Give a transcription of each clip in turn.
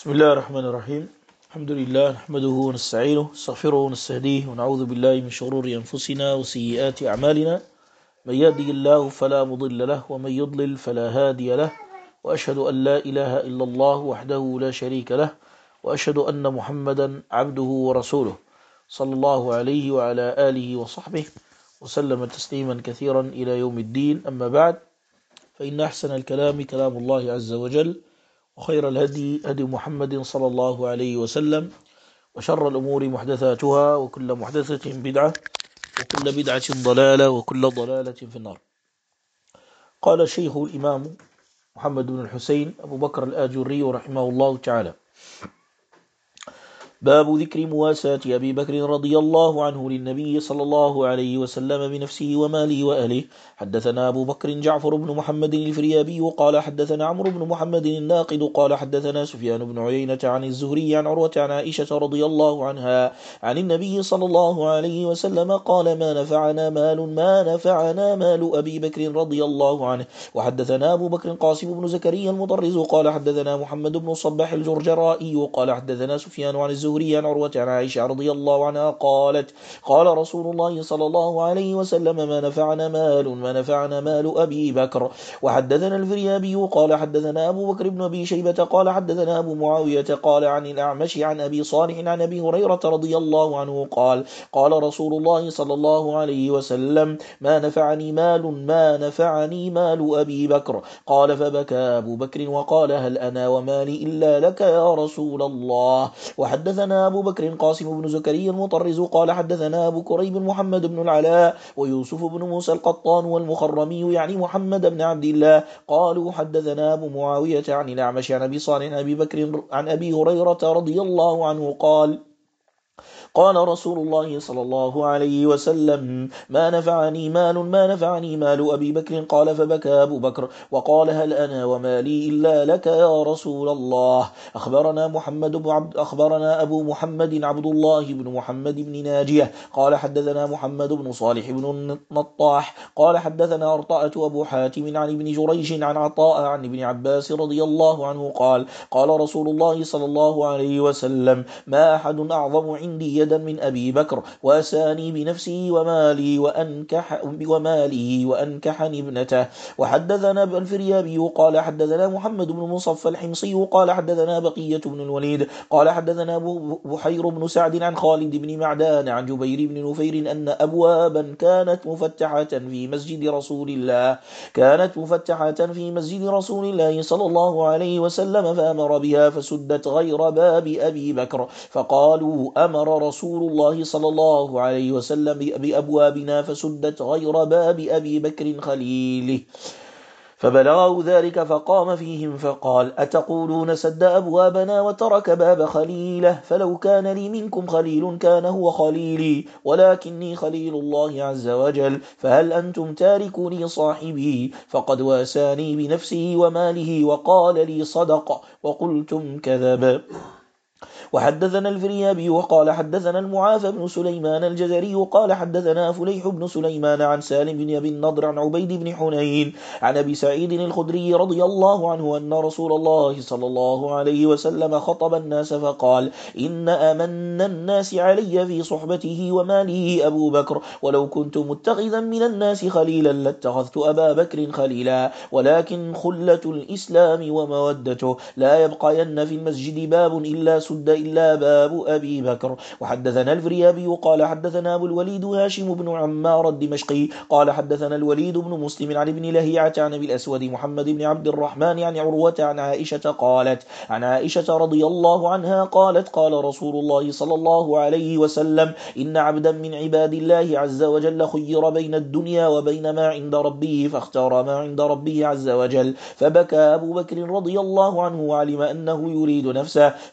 بسم الله الرحمن الرحيم. الحمد لله نحمده ونستعينه ونستغفره ونستهديه ونعوذ بالله من شرور أنفسنا وسيئات أعمالنا. من يهده الله فلا مضل له ومن يضلل فلا هادي له، وأشهد أن لا إله إلا الله وحده لا شريك له، وأشهد أن محمدا عبده ورسوله صلى الله عليه وعلى آله وصحبه وسلم تسليما كثيرا إلى يوم الدين. أما بعد، فإن أحسن الكلام كلام الله عز وجل، وخير الهدي هدي محمد صلى الله عليه وسلم، وشر الأمور محدثاتها، وكل محدثة بدعة، وكل بدعة ضلالة، وكل ضلالة في النار. قال الشيخ الإمام محمد بن الحسين أبو بكر الآجري رحمه الله تعالى: باب ذكر مواساة أبي بكر رضي الله عنه للنبي صلى الله عليه وسلم بنفسه وماله وأهله. حدثنا أبو بكر جعفر بن محمد الفريابي قال حدثنا عمرو بن محمد الناقد قال حدثنا سفيان بن عيينة عن الزهري عن عروة عن عائشة رضي الله عنها عن النبي صلى الله عليه وسلم قال: ما نفعنا مال أبي بكر رضي الله عنه. وحدثنا أبو بكر قاسم بن زكريا المطرز قال حدثنا محمد بن الصباح الجرجرائي قال حدثنا سفيان عن الزهري عن عروة عن عائشة رضي الله عنها قالت: قال رسول الله صلى الله عليه وسلم: ما نفعنا مال أبي بكر. وحدثنا الفريابي قال حدثنا أبو بكر بن أبي شيبة قال حدثنا أبو معاوية قال عن الأعمش عن أبي صالح عن أبي هريرة رضي الله عنه قال: قال رسول الله صلى الله عليه وسلم: ما نفعني مال أبي بكر. قال: فبكى أبو بكر وقال: هل أنا ومالي إلا لك يا رسول الله. وحدثنا أبو بكر قاسم بن زكريا المطرز قال حدثنا أبو كريب محمد بن العلاء ويوسف بن موسى القطان والمخرمي يعني محمد بن عبد الله قالوا حدثنا أبو معاوية عن الأعمش عن أبي صالح عن أبي بكر عن أبي هريرة رضي الله عنه قال: قال رسول الله صلى الله عليه وسلم: ما نفعني مال أبي بكر. قال: فبكى أبو بكر وقال: هل أنا ومالي إلا لك يا رسول الله. أخبرنا أبو محمد عبد الله بن محمد بن ناجية قال حدثنا محمد بن صالح بن النطاح قال حدثنا أرطأة أبو حاتم عن ابن جريج عن عطاء عن ابن عباس رضي الله عنه قال: قال رسول الله صلى الله عليه وسلم: ما أحد أعظم عندي يدا من أبي بكر وأساني بنفسه وماله وأنكحني ابنته. وحدثنا الفريابي قال حدثنا محمد بن مصفى الحمصي قال حدثنا بقية بن الوليد قال حدثنا بحير بن سعد عن خالد بن معدان عن جبير بن نفير أن أبوابا كانت مفتحة في مسجد رسول الله صلى الله عليه وسلم فأمر بها فسدت غير باب أبي بكر، فقالوا: أمر رسول الله صلى الله عليه وسلم بأبوابنا فسدت غير باب أبي بكر خليله. فبلغوا ذلك فقام فيهم فقال: أتقولون سد أبوابنا وترك باب خليله؟ فلو كان لي منكم خليل كان هو خليلي، ولكني خليل الله عز وجل، فهل أنتم تاركوني صاحبي؟ فقد واساني بنفسه وماله وقال لي صدق، وقلتم كذب. وحدثنا الفريابي وقال حدثنا المعافى بن سليمان الجزري قال حدثنا فليح بن سليمان عن سالم بن أبي النضر عن عبيد بن حنين عن أبي سعيد الخدري رضي الله عنه أن رسول الله صلى الله عليه وسلم خطب الناس فقال: إن أمن الناس علي في صحبته وماله أبو بكر، ولو كنت متخذا من الناس خليلا لاتخذت أبا بكر خليلا، ولكن خلة الإسلام ومودته لا يبقين في المسجد باب إلا سد إلا باب أبي بكر. وحدثنا الفريابي قال حدثنا أبو الوليد هاشم بن عمار الدمشقي قال حدثنا الوليد بن مسلم عن ابن لهيعة عن أبي الأسود محمد بن عبد الرحمن عن عروة عن عائشة قالت: عن عائشة رضي الله عنها قالت: قال رسول الله صلى الله عليه وسلم: إن عبدا من عباد الله عز وجل خير بين الدنيا وبين ما عند ربه فاختار ما عند ربه عز وجل، فبكى أبو بكر رضي الله عنه وعلم أنه يريد نفسه، فقال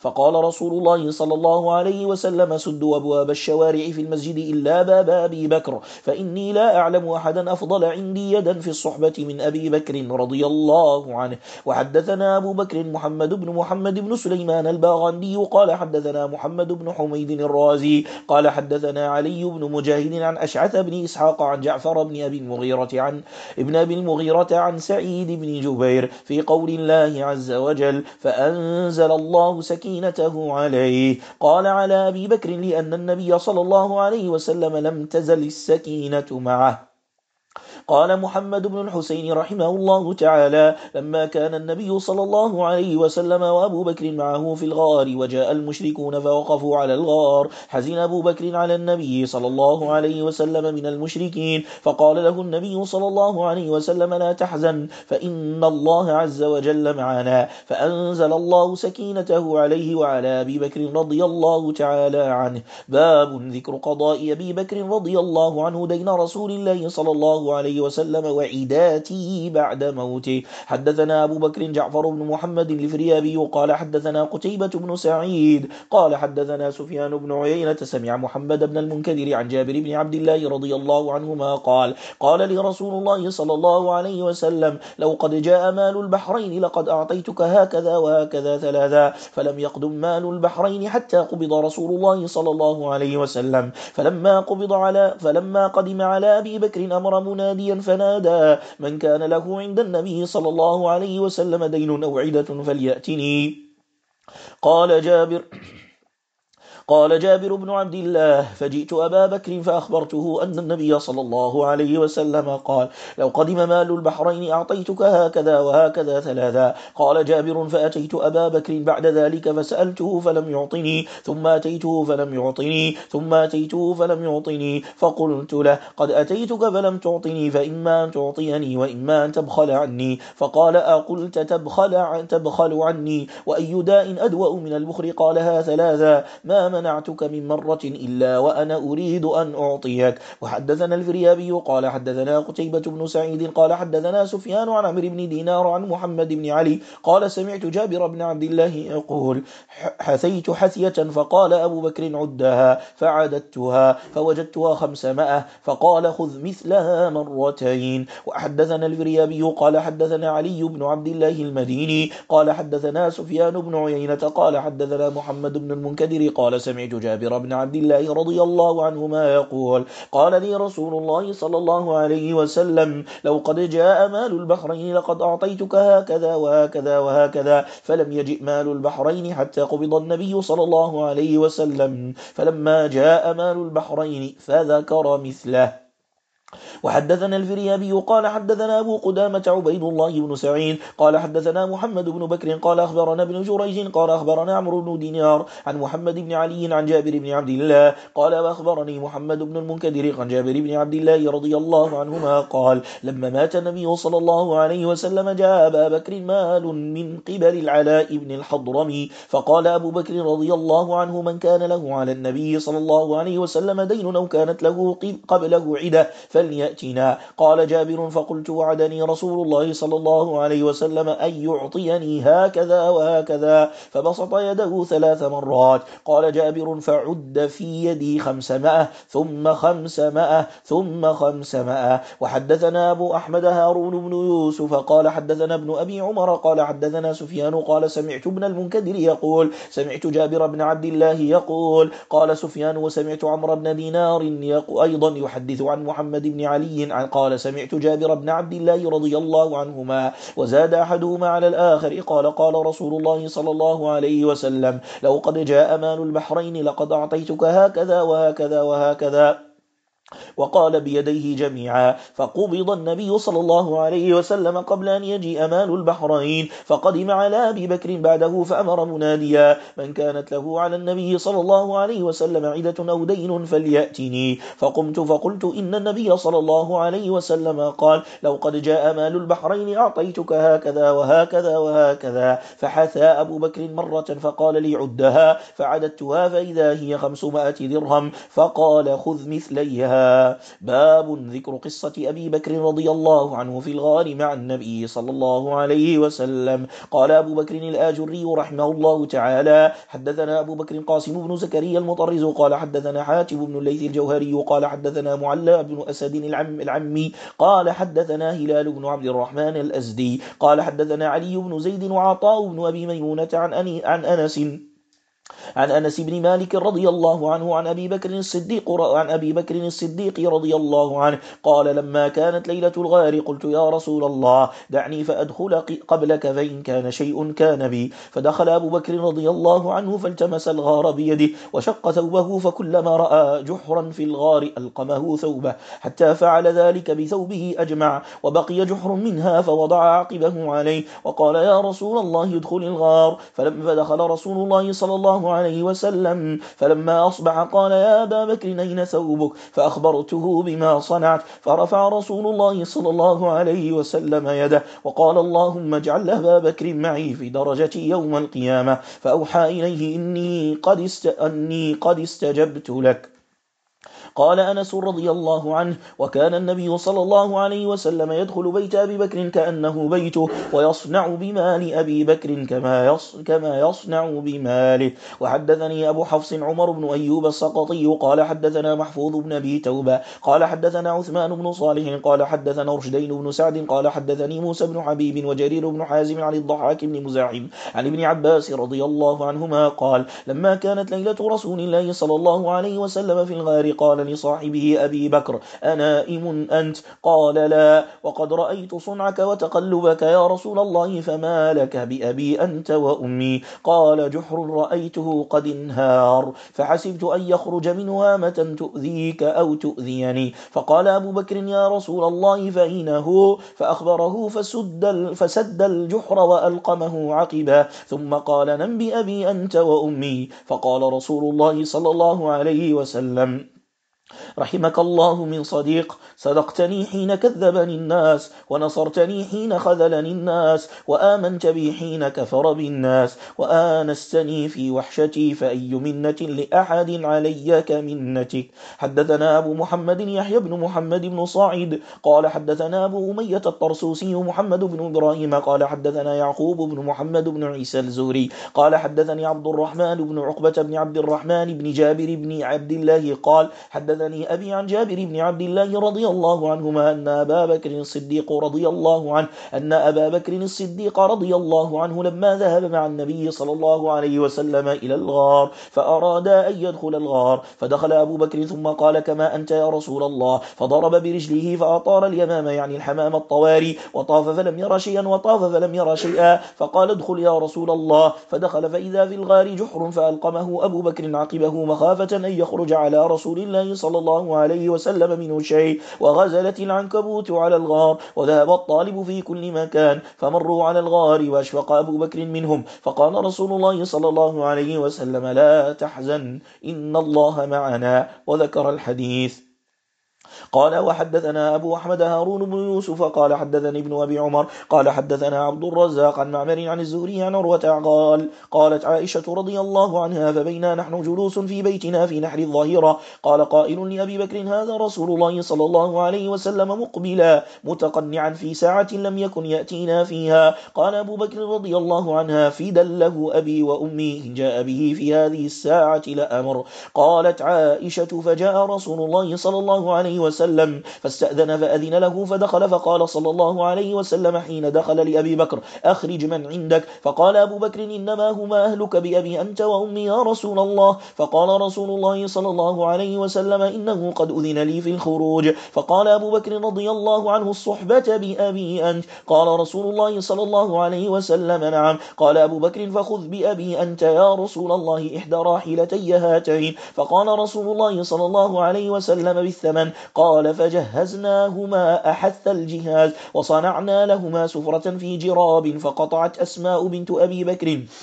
رسول الله صلى الله عليه وسلم سدوا أبواب الشوارع في المسجد إلا باب أبي بكر، فإني لا أعلم أحدا أفضل عندي يدا في الصحبة من أبي بكر رضي الله عنه. وحدثنا أبو بكر محمد بن سليمان الباغندي قال حدثنا محمد بن حميد الرازي قال حدثنا علي بن مجاهد عن أشعث بن إسحاق عن جعفر بن أبي المغيرة عن سعيد بن جبير في قول الله عز وجل فأنزل الله سكينته عليه. قال على أبي بكر لأن النبي صلى الله عليه وسلم لم تزل السكينة معه. قال محمد بن الحسين رحمه الله تعالى لما كان النبي صلى الله عليه وسلم وأبو بكر معه في الغار وجاء المشركون فوقفوا على الغار حزن أبو بكر على النبي صلى الله عليه وسلم من المشركين، فقال له النبي صلى الله عليه وسلم لا تحزن فإن الله عز وجل معنا، فأنزل الله سكينته عليه وعلى أبي بكر رضي الله تعالى عنه. باب ذكر قضاء أبي بكر رضي الله عنه دين رسول الله صلى الله عليه وسلم وعداته بعد موته. حدثنا أبو بكر جعفر بن محمد الفريابي قال حدثنا قتيبة بن سعيد قال حدثنا سفيان بن عيينة سمع محمد بن المنكدر عن جابر بن عبد الله رضي الله عنهما قال لي رسول الله صلى الله عليه وسلم لو قد جاء مال البحرين لقد أعطيتك هكذا وهكذا ثلاثا، فلم يقدم مال البحرين حتى قبض رسول الله صلى الله عليه وسلم، فلما قدم على أبي بكر أمر مناديا فنادى من كان له عند النبي صلى الله عليه وسلم دين أو عدة فليأتني. قال جابر بن عبد الله فجئت أبا بكر فأخبرته أن النبي صلى الله عليه وسلم قال لو قدم مال البحرين أعطيتك هكذا وهكذا ثلاثا. قال جابر فأتيت أبا بكر بعد ذلك فسألته فلم يعطني، ثم أتيته فلم يعطني، ثم أتيته فلم يعطني، فقلت له قد أتيتك فلم تعطني فإما أن تعطيني وإما أن تبخل عني. فقال أقلت تبخل عني وأي داء أدوأ من البخل؟ قالها ثلاثا ما منعتك من مرة إلا وأنا أريد أن أعطيك. وحدثنا الفريابي قال حدثنا قتيبة بن سعيد قال حدثنا سفيان عن عمرو بن دينار عن محمد بن علي قال سمعت جابر بن عبد الله يقول حثيت حثية فقال أبو بكر عدها فعددتها فوجدتها 500 فقال خذ مثلها مرتين. وحدثنا الفريابي قال حدثنا علي بن عبد الله المديني قال حدثنا سفيان بن عيينة قال حدثنا محمد بن المنكدر قال سمعت جابر بن عبد الله رضي الله عنهما يقول قال لي رسول الله صلى الله عليه وسلم لو قد جاء مال البحرين لقد أعطيتك هكذا وهكذا وهكذا، فلم يجئ مال البحرين حتى قبض النبي صلى الله عليه وسلم، فلما جاء مال البحرين فذكر مثله. وحدثنا الفريابي قال حدثنا أبو قدامة عبيد الله بن سعيد قال حدثنا محمد بن بكر قال أخبرنا ابن جريج قال أخبرنا عمرو بن دينار عن محمد بن علي عن جابر بن عبد الله قال وأخبرني محمد بن المنكدر عن جابر بن عبد الله رضي الله عنهما قال لما مات النبي صلى الله عليه وسلم جاء أبا بكر مال من قبل العلاء بن الحضرمي، فقال أبو بكر رضي الله عنه من كان له على النبي صلى الله عليه وسلم دين أو كانت له قبله عدة فليأتنا. قال جابر فقلت وعدني رسول الله صلى الله عليه وسلم أن يعطيني هكذا وهكذا، فبسط يده 3 مرات. قال جابر فعد في يدي 500 ثم 500 ثم 500. وحدثنا أبو أحمد هارون بن يوسف قال حدثنا ابن أبي عمر قال حدثنا سفيان قال سمعت ابن المنكدر يقول سمعت جابر بن عبد الله يقول قال سفيان وسمعت عمرو بن دينار أيضا يحدث عن محمد بن علي قال سمعت جابر بن عبد الله رضي الله عنهما وزاد أحدهما على الآخر قال رسول الله صلى الله عليه وسلم لو قد جاء مال البحرين لقد أعطيتك هكذا وهكذا وهكذا، وقال بيديه جميعا. فقبض النبي صلى الله عليه وسلم قبل أن يجيء مال البحرين، فقدم على أبي بكر بعده فأمر مناديا من كانت له على النبي صلى الله عليه وسلم عدة أو دين فليأتني. فقمت فقلت إن النبي صلى الله عليه وسلم قال لو قد جاء مال البحرين أعطيتك هكذا وهكذا وهكذا. فحثى أبو بكر مرة فقال لي عدها، فعددتها فإذا هي 500 درهم، فقال خذ مثليها فيها. باب ذكر قصة أبي بكر رضي الله عنه في الغار مع النبي صلى الله عليه وسلم. قال أبو بكر الآجري رحمه الله تعالى: حدثنا أبو بكر قاسم بن زكريا المطرز قال حدثنا حاتم بن الليث الجوهري قال حدثنا معلى بن أسد العمي قال حدثنا هلال بن عبد الرحمن الأزدي قال حدثنا علي بن زيد وعطاء بن أبي ميمونة عن أنس بن مالك رضي الله عنه عن أبي بكر الصديق رضي الله عنه قال: لما كانت ليلة الغار قلت: يا رسول الله دعني فأدخل قبلك فإن كان شيء كان بي. فدخل أبو بكر رضي الله عنه فالتمس الغار بيده وشق ثوبه، فكلما رأى جحرا في الغار ألقمه ثوبه حتى فعل ذلك بثوبه أجمع، وبقي جحر منها فوضع عقبه عليه وقال: يا رسول الله ادخل الغار. فدخل رسول الله صلى الله عليه وسلم فلما أصبح قال: يا أبا بكر أين ثوبك؟ فأخبرته بما صنعت، فرفع رسول الله صلى الله عليه وسلم يده وقال: اللهم اجعل أبا بكر معي في درجتي يوم القيامة. فأوحى إليه: إني قد استجبت لك. قال أنس رضي الله عنه: وكان النبي صلى الله عليه وسلم يدخل بيت أبي بكر كأنه بيته، ويصنع بمال أبي بكر كما يصنع بماله. وحدثني أبو حفص عمر بن أيوب السقطي قال حدثنا محفوظ بن أبي توبة قال حدثنا عثمان بن صالح قال حدثنا رشدين بن سعد قال حدثني موسى بن حبيب وجرير بن حازم عن الضحاك بن مزاحم عن ابن عباس رضي الله عنهما قال: لما كانت ليلة رسول الله صلى الله عليه وسلم في الغار قال لصاحبه أبي بكر: أنائم أنت؟ قال: لا، وقد رأيت صنعك وتقلبك يا رسول الله، فما لك بأبي أنت وأمي؟ قال: جحر رأيته قد انهار، فحسبت أن يخرج منه هامة تؤذيك أو تؤذيني. فقال أبو بكر: يا رسول الله فإنه، فأخبره فسد الجحر وألقمه عقبا، ثم قال: نم بأبي أنت وأمي. فقال رسول الله صلى الله عليه وسلم: رحمك الله من صديق، صدقتني حين كذبني الناس، ونصرتني حين خذلني الناس، وآمنت بي حين كفر بالناس، وآنستني في وحشتي، فأي منة لأحد علي كمنتك. حدثنا أبو محمد يحيى بن محمد بن صاعد قال حدثنا أبو أمية الطرسوسي محمد بن إبراهيم قال حدثنا يعقوب بن محمد بن عيسى الزهري قال حدثني عبد الرحمن بن عقبة بن عبد الرحمن بن جابر بن عبد الله قال حدثني أبي عن جابر بن عبد الله رضي الله عنهما أن أبا بكر الصديق رضي الله عنه لما ذهب مع النبي صلى الله عليه وسلم إلى الغار فأراد أن يدخل الغار، فدخل أبو بكر ثم قال: كما أنت يا رسول الله، فضرب برجله فأطار اليمام يعني الحمام الطواري، وطاف فلم ير شيئا وطاف فلم ير شيئا، فقال: ادخل يا رسول الله. فدخل فإذا في الغار جحر، فألقمه أبو بكر عقبه مخافة أن يخرج على رسول الله صلى الله عليه وسلم منه شيء، وغزلت العنكبوت على الغار، وذهب الطالب في كل مكان، فمروا على الغار وأشفق أبو بكر منهم، فقال رسول الله صلى الله عليه وسلم: لا تحزن إن الله معنا، وذكر الحديث. قال: وحدثنا أبو أحمد هارون بن يوسف قال حدثني ابن أبي عمر قال حدثنا عبد الرزاق عن معمر عن الزهري عن عروة قالت عائشة رضي الله عنها: فبينا نحن جلوس في بيتنا في نحر الظهيرة قال قائل لأبي بكر: هذا رسول الله صلى الله عليه وسلم مقبلا متقنعا في ساعة لم يكن يأتينا فيها. قال أبو بكر رضي الله عنها: فدا له أبي وأمي إن جاء به في هذه الساعة لأمر. قالت عائشة: فجاء رسول الله صلى الله عليه وسلم فاستأذن فأذن له، فدخل، فقال صلى الله عليه وسلم حين دخل لأبي بكر: أخرج من عندك. فقال أبو بكر: إنما هما أهلك بأبي أنت وأمي يا رسول الله. فقال رسول الله صلى الله عليه وسلم: إنه قد أذن لي في الخروج. فقال أبو بكر رضي الله عنه: الصحبة بأبي أنت؟ قال رسول الله صلى الله عليه وسلم: نعم. قال أبو بكر: فخذ بأبي أنت يا رسول الله إحدى راحلتي هاتين. فقال رسول الله صلى الله عليه وسلم: بالثمن. قال: فجهزناهما أحث الجهاز، وصنعنا لهما سفرة في جراب، فقطعت أسماء بنت أبي بكر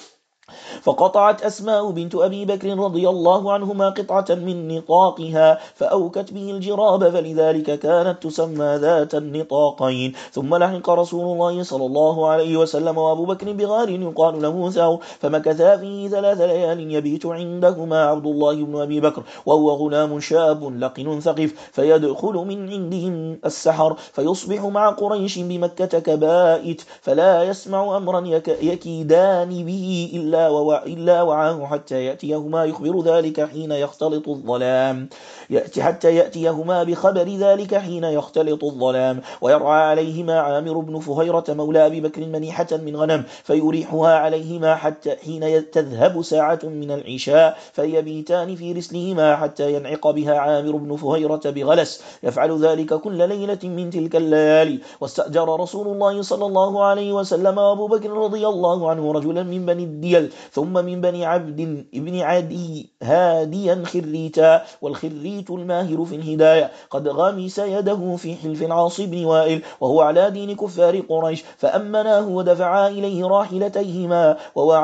فقطعت أسماء بنت أبي بكر رضي الله عنهما قطعة من نطاقها فأوكت به الجراب، فلذلك كانت تسمى ذات النطاقين. ثم لحق رسول الله صلى الله عليه وسلم وأبو بكر بغار يقال له ثور، فمكثا فيه 3 ليال يبيت عندهما عبد الله بن أبي بكر وهو غلام شاب لقن ثقف، فيدخل من عندهم السحر فيصبح مع قريش بمكة كبائت، فلا يسمع أمرا يكيدان به إلا وعاه حتى يأتيهما يخبر ذلك حين يختلط الظلام حتى يأتيهما بخبر ذلك حين يختلط الظلام، ويرعى عليهما عامر بن فهيرة مولى أبي بكر منيحة من غنم فيريحها عليهما حتى حين تذهب ساعة من العشاء فيبيتان في رسلهما حتى ينعق بها عامر بن فهيرة بغلس، يفعل ذلك كل ليلة من تلك الليالي. واستأجر رسول الله صلى الله عليه وسلم أبو بكر رضي الله عنه رجلا من بني الديل ثم من بني عبد ابن عدي هاديا خريتا، والخريت الماهر في الهداية قد غمس يده في حلف العاص بن وائل وهو على دين كفار قريش، فأمناه ودفعا إليه راحلتيهما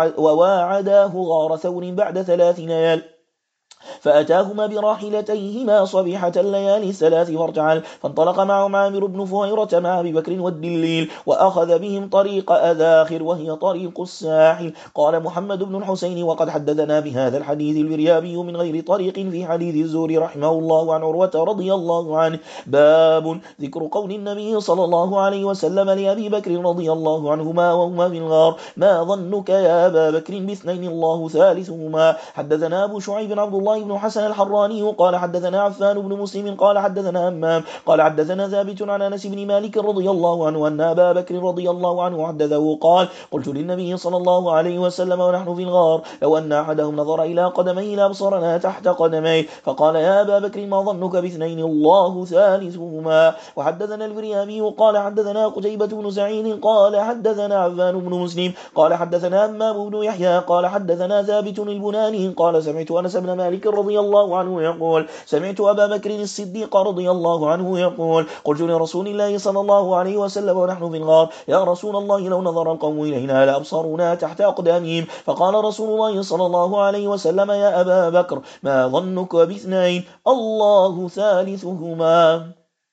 وواعداه غار ثور بعد 3 ليال، فأتاهما براحلتيهما صبيحة الليالي الثلاث وارجعا، فانطلق معهم عامر بن فهيرة مع أبي بكر والدليل، وأخذ بهم طريق أذاخر وهي طريق الساحل. قال محمد بن الحسين وقد حدثنا بهذا الحديث الفريابي من غير طريق في حديث الزهري رحمه الله عن عروة رضي الله عنه. باب ذكر قول النبي صلى الله عليه وسلم لأبي بكر رضي الله عنهما وهما في الغار: ما ظنك يا أبا بكر باثنين الله ثالثهما. حدثنا أبو شعيب عبد الله بن حسن الحراني قال حدثنا عفان بن مسلم قال حدثنا همام قال حدثنا ثابت عن أنس بن مالك رضي الله عنه أن أبا بكر رضي الله عنه حدثه قال: قلت للنبي صلى الله عليه وسلم ونحن في الغار: لو أن أحدهم نظر إلى قدميه لأبصرنا تحت قدميه. فقال: يا أبا بكر ما ظنك باثنين الله ثالثهما. وحدثنا الفريابي قال حدثنا قتيبة بن سعيد قال حدثنا عفان بن مسلم قال حدثنا همام بن يحيى قال حدثنا ثابت البناني قال: سمعت أنس بن مالك رضي الله عنه يقول: سمعت أبا بكر الصديق رضي الله عنه يقول: قلت لرسول الله صلى الله عليه وسلم ونحن في الغار: يا رسول الله لو نظر القوم إلينا لأبصرنا تحت أقدامهم. فقال رسول الله صلى الله عليه وسلم: يا أبا بكر ما ظنك باثنين الله ثالثهما.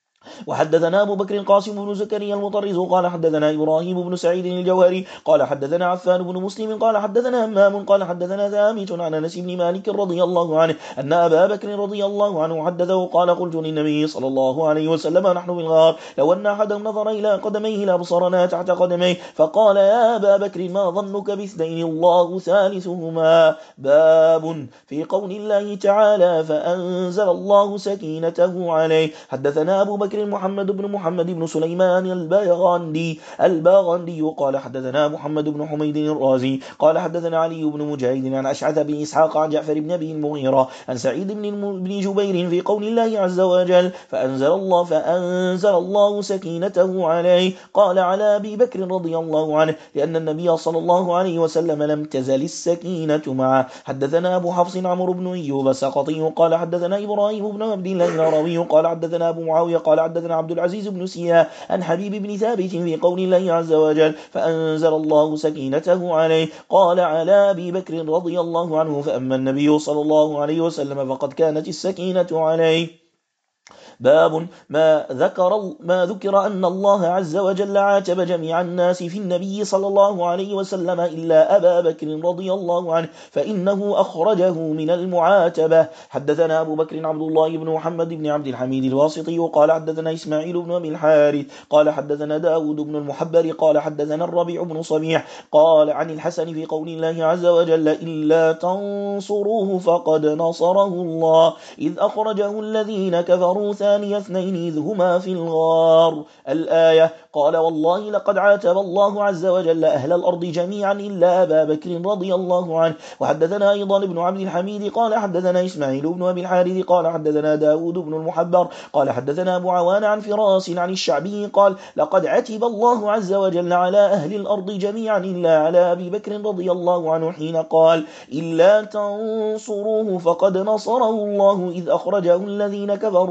وحدثنا أبو بكر القاسم بن زكريا المطرز قال حدثنا إبراهيم بن سعيد الجوهري قال حدثنا عفان بن مسلم قال حدثنا همام قال حدثنا ثابت عن أنس بن مالك رضي الله عنه أن أبا بكر رضي الله عنه حدثه قال: قلت للنبي صلى الله عليه وسلم نحن في الغار: لو أن أحدهم نظر إلى قدميه لأبصرنا تحت قدميه. فقال: يا أبا بكر ما ظنك باثنين الله ثالثهما. باب في قول الله تعالى: فأنزل الله سكينته عليه. حدثنا أبو بكر محمد بن سليمان الباغندي قال حدثنا محمد بن حميد الرازي قال حدثنا علي بن مجاهد عن أشعث بن إسحاق عن جعفر بن أبي المغيرة عن سعيد بن جبير في قول الله عز وجل: فأنزل الله سكينته عليه. قال على أبي بكر رضي الله عنه: لأن النبي صلى الله عليه وسلم لم تزل السكينة معه. حدثنا أبو حفص عمرو بن أيوب السقطي قال حدثنا إبراهيم بن عبد الله النراوي قال حدثنا أبو معاوية قال حدثنا عبد العزيز بن سياه عن حبيب بن ثابت في قول الله عز وجل: فأنزل الله سكينته عليه. قال على أبي بكر رضي الله عنه: فأما النبي صلى الله عليه وسلم فقد كانت السكينة عليه. باب ما ذكر أن الله عز وجل عاتب جميع الناس في النبي صلى الله عليه وسلم إلا أبا بكر رضي الله عنه فإنه أخرجه من المعاتبة. حدثنا أبو بكر عبد الله بن محمد بن عبد الحميد الواسطي قال حدثنا إسماعيل بن أبي الحارث قال حدثنا داود بن المحبر قال حدثنا الربيع بن صبيح قال عن الحسن في قول الله عز وجل: إلا تنصروه فقد نصره الله إذ أخرجه الذين كفروا ثاني اثنين إذ هما في الغار. الآية. قال: والله لقد عاتب الله عز وجل أهل الأرض جميعا إلا أبا بكر رضي الله عنه. وحدثنا أيضا ابن عبد الحميد قال حدثنا إسماعيل بن أبي الحارث قال حدثنا داود بن المحبر قال حدثنا أبو عوان عن فراس عن الشعبي قال: لقد عتب الله عز وجل على أهل الأرض جميعا إلا على أبي بكر رضي الله عنه حين قال: إلا تنصروه فقد نصره الله إذ أخرجه الذين كفروا ثاني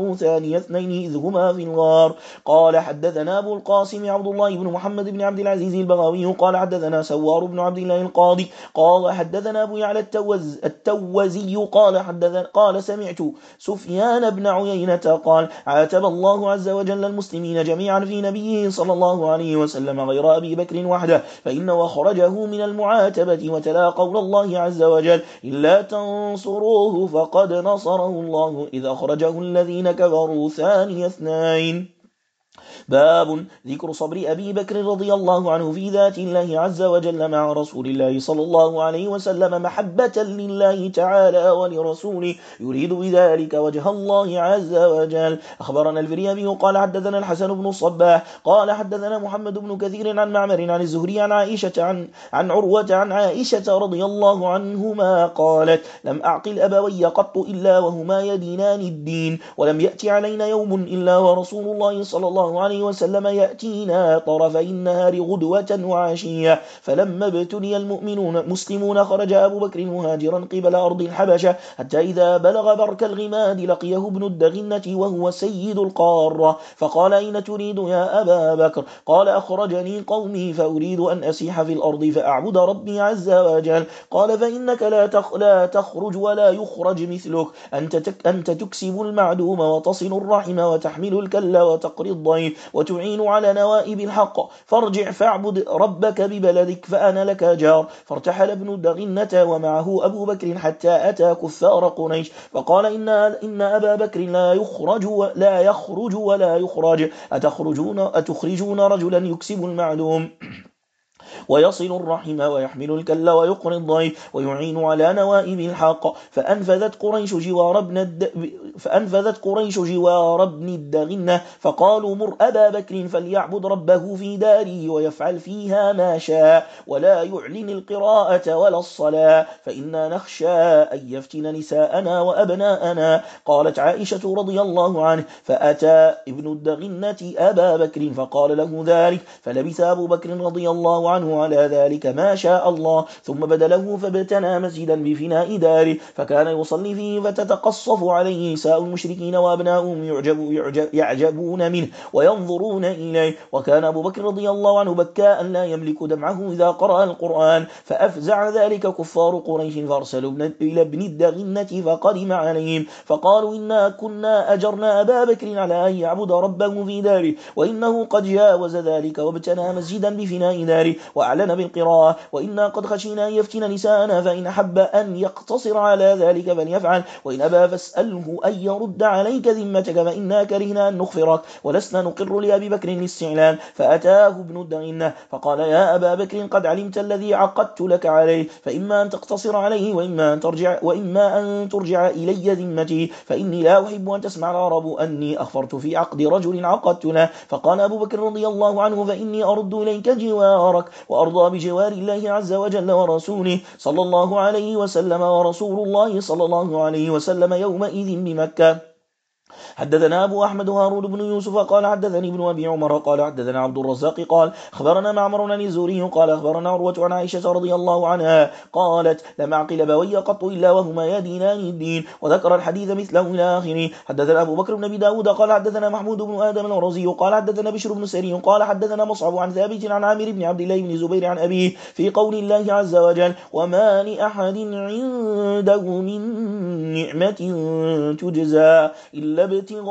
ثاني اثنين إذ هما في الغار. قال حدثنا أبو القاسم عبد الله بن محمد بن عبد العزيز البغوي قال حدثنا سوار بن عبد الله القاضي قال حدثنا أبو يعلى التوزي قال سمعت سفيان بن عيينة قال عاتب الله عز وجل المسلمين جميعا في نبيه صلى الله عليه وسلم غير أبي بكر وحده فإنه أخرجه من المعاتبة وتلا قول الله عز وجل إلا تنصروه فقد نصره الله إذ أخرجه الذين كفروا ثاني اثنين. باب ذكر صبر أبي بكر رضي الله عنه في ذات الله عز وجل مع رسول الله صلى الله عليه وسلم محبة لله تعالى ولرسوله يريد بذلك وجه الله عز وجل. أخبرنا الفريابي قال حدثنا الحسن بن الصباح قال حدثنا محمد بن كثير عن معمر عن الزهري عن عائشة عن عروة عن عائشة رضي الله عنهما قالت لم أعقل أبوي قط إلا وهما يدينان الدين ولم يأتي علينا يوم إلا ورسول الله صلى الله عليه وسلم يأتينا طرفي النهار غدوة وعشية. فلما ابتلي المسلمون خرج أبو بكر مهاجرا قبل أرض الحبشة حتى إذا بلغ برك الغماد لقيه ابن الدغنة وهو سيد القارة فقال أين تريد يا أبا بكر؟ قال أخرجني قومي فأريد أن أسيح في الأرض فأعبد ربي عز وجل. قال فإنك لا تخرج ولا يخرج مثلك أنت تكسب المعدوم وتصل الرحم وتحمل الكل وتقري الضيف وتعين على نوائب الحق فارجع فاعبد ربك ببلدك فأنا لك جار. فارتحل ابن الدغنة ومعه أبو بكر حتى أتى كفار قريش فقال إن أبا بكر لا يخرج ولا يخرج أتخرجون رجلا يكسب المعلوم ويصل الرحم ويحمل الكل ويقري الضيف ويعين على نوائب الحق. فأنفذت قريش جوار ابن الدغنة فقالوا مر أبا بكر فليعبد ربه في داره ويفعل فيها ما شاء ولا يعلن القراءة ولا الصلاة فإنا نخشى أن يفتن نساءنا وأبناءنا. قالت عائشة رضي الله عنه فأتى ابن الدغنة أبا بكر فقال له ذلك فلبث أبو بكر رضي الله عنه على ذلك ما شاء الله ثم بدله فابتنى مسجدا بفناء داره فكان يصلي فيه فتتقصف عليه نساء المشركين وأبناؤهم يعجبون منه وينظرون إليه. وكان أبو بكر رضي الله عنه بكاء لا يملك دمعه إذا قرأ القرآن فأفزع ذلك كفار قريش فارسلوا إلى ابن الدغنة فقدم عليهم فقالوا إنا كنا أجرنا أبا بكر على أن يعبد ربه في داره وإنه قد جاوز ذلك وابتنى مسجدا بفناء داره وأعلن بالقراءة وإنا قد خشينا أن يفتن نساءنا فإن أحب أن يقتصر على ذلك فليفعل وإن أبى فاسأله أن يرد عليك ذمتك فإنا كرهنا أن نغفرك ولسنا نقر لأبي بكر الاستعلان. فأتاه ابن الدغنة فقال يا أبا بكر قد علمت الذي عقدت لك عليه فإما أن تقتصر عليه وإما أن ترجع إلي ذمتي فإني لا أحب أن تسمع العرب أني أخفرت في عقد رجل عقدت له. فقال أبو بكر رضي الله عنه فإني أرد إليك جوارك وأرضى بجوار الله عز وجل ورسوله صلى الله عليه وسلم ورسول الله صلى الله عليه وسلم يومئذ بمكة. حدثنا أبو أحمد هارون بن يوسف قال حدثني ابن أبي عمر قال حدثنا عبد الرزاق قال أخبرنا معمر عن الزهري قال أخبرنا عروة عن عائشة رضي الله عنها قالت لم أعقل أبوي قط إلا وهما يدينان الدين وذكر الحديث مثله إلى آخره. حدثنا أبو بكر بن أبي داود قال حدثنا محمود بن آدم الرزي قال حدثنا بشر بن سري قال حدثنا مصعب عن ثابت عن عامر بن عبد الله بن زبير عن أبيه في قول الله عز وجل وما لأحد عنده من نعمة تجزى إلا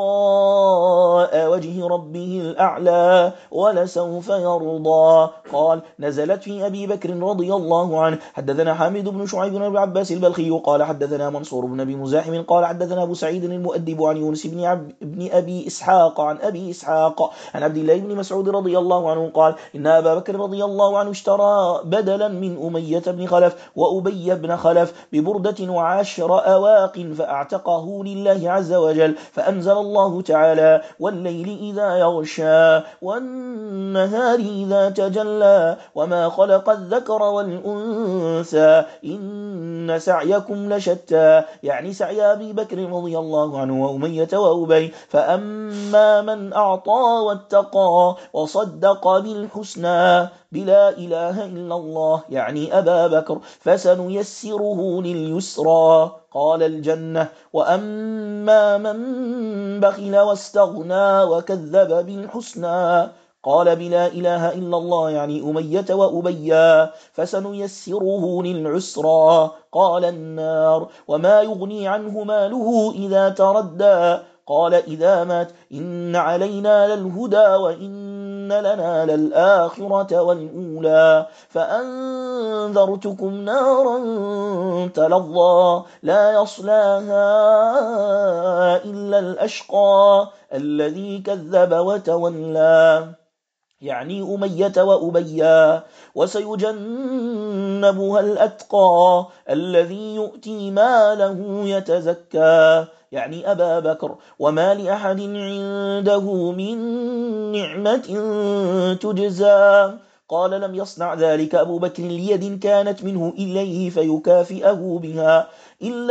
ابتغاء وجه ربه الأعلى ولسوف يرضى. قال نزلت في أبي بكر رضي الله عنه. حدثنا حامد بن شعيب بن عباس البلخي قال حدثنا منصور بن أبي مزاحم قال حدثنا أبو سعيد المؤدب عن يونس بن أبي إسحاق عن أبي إسحاق عن عبد الله بن مسعود رضي الله عنه قال إن أبا بكر رضي الله عنه اشترى بدلا من أمية بن خلف وأبي بن خلف ببردة وعشر أواق فأعتقه لله عز وجل فأنزل الله تعالى والليل إذا يغشى والنهار إذا تجلى وما خلق الذكر والأنثى إن سعيكم لشتى يعني سعي أبي بكر رضي الله عنه وأمية وأبي. فأما من أعطى واتقى وصدق بالحسنى بلا إله إلا الله يعني أبا بكر فسنيسره لليسرى قال الجنة. وأما من بخل واستغنى وكذب بالحسنى قال بلا إله إلا الله يعني أمية وأبيا فسنيسره للعسرى قال النار. وما يغني عنه ماله إذا تردى قال إذا مات إن علينا للهدى وإن لنا للآخرة والأولى فأنذرتكم نارا تلظى لا يصلاها إلا الأشقى الذي كذب وتولى يعني أمية وأبيا وسيجنبها الأتقى الذي يؤتي ماله يتزكى يعني أبا بكر وما لأحد عنده من نعمة تجزى قال لم يصنع ذلك أبو بكر ليد كانت منه إليه فيكافئه بها إلا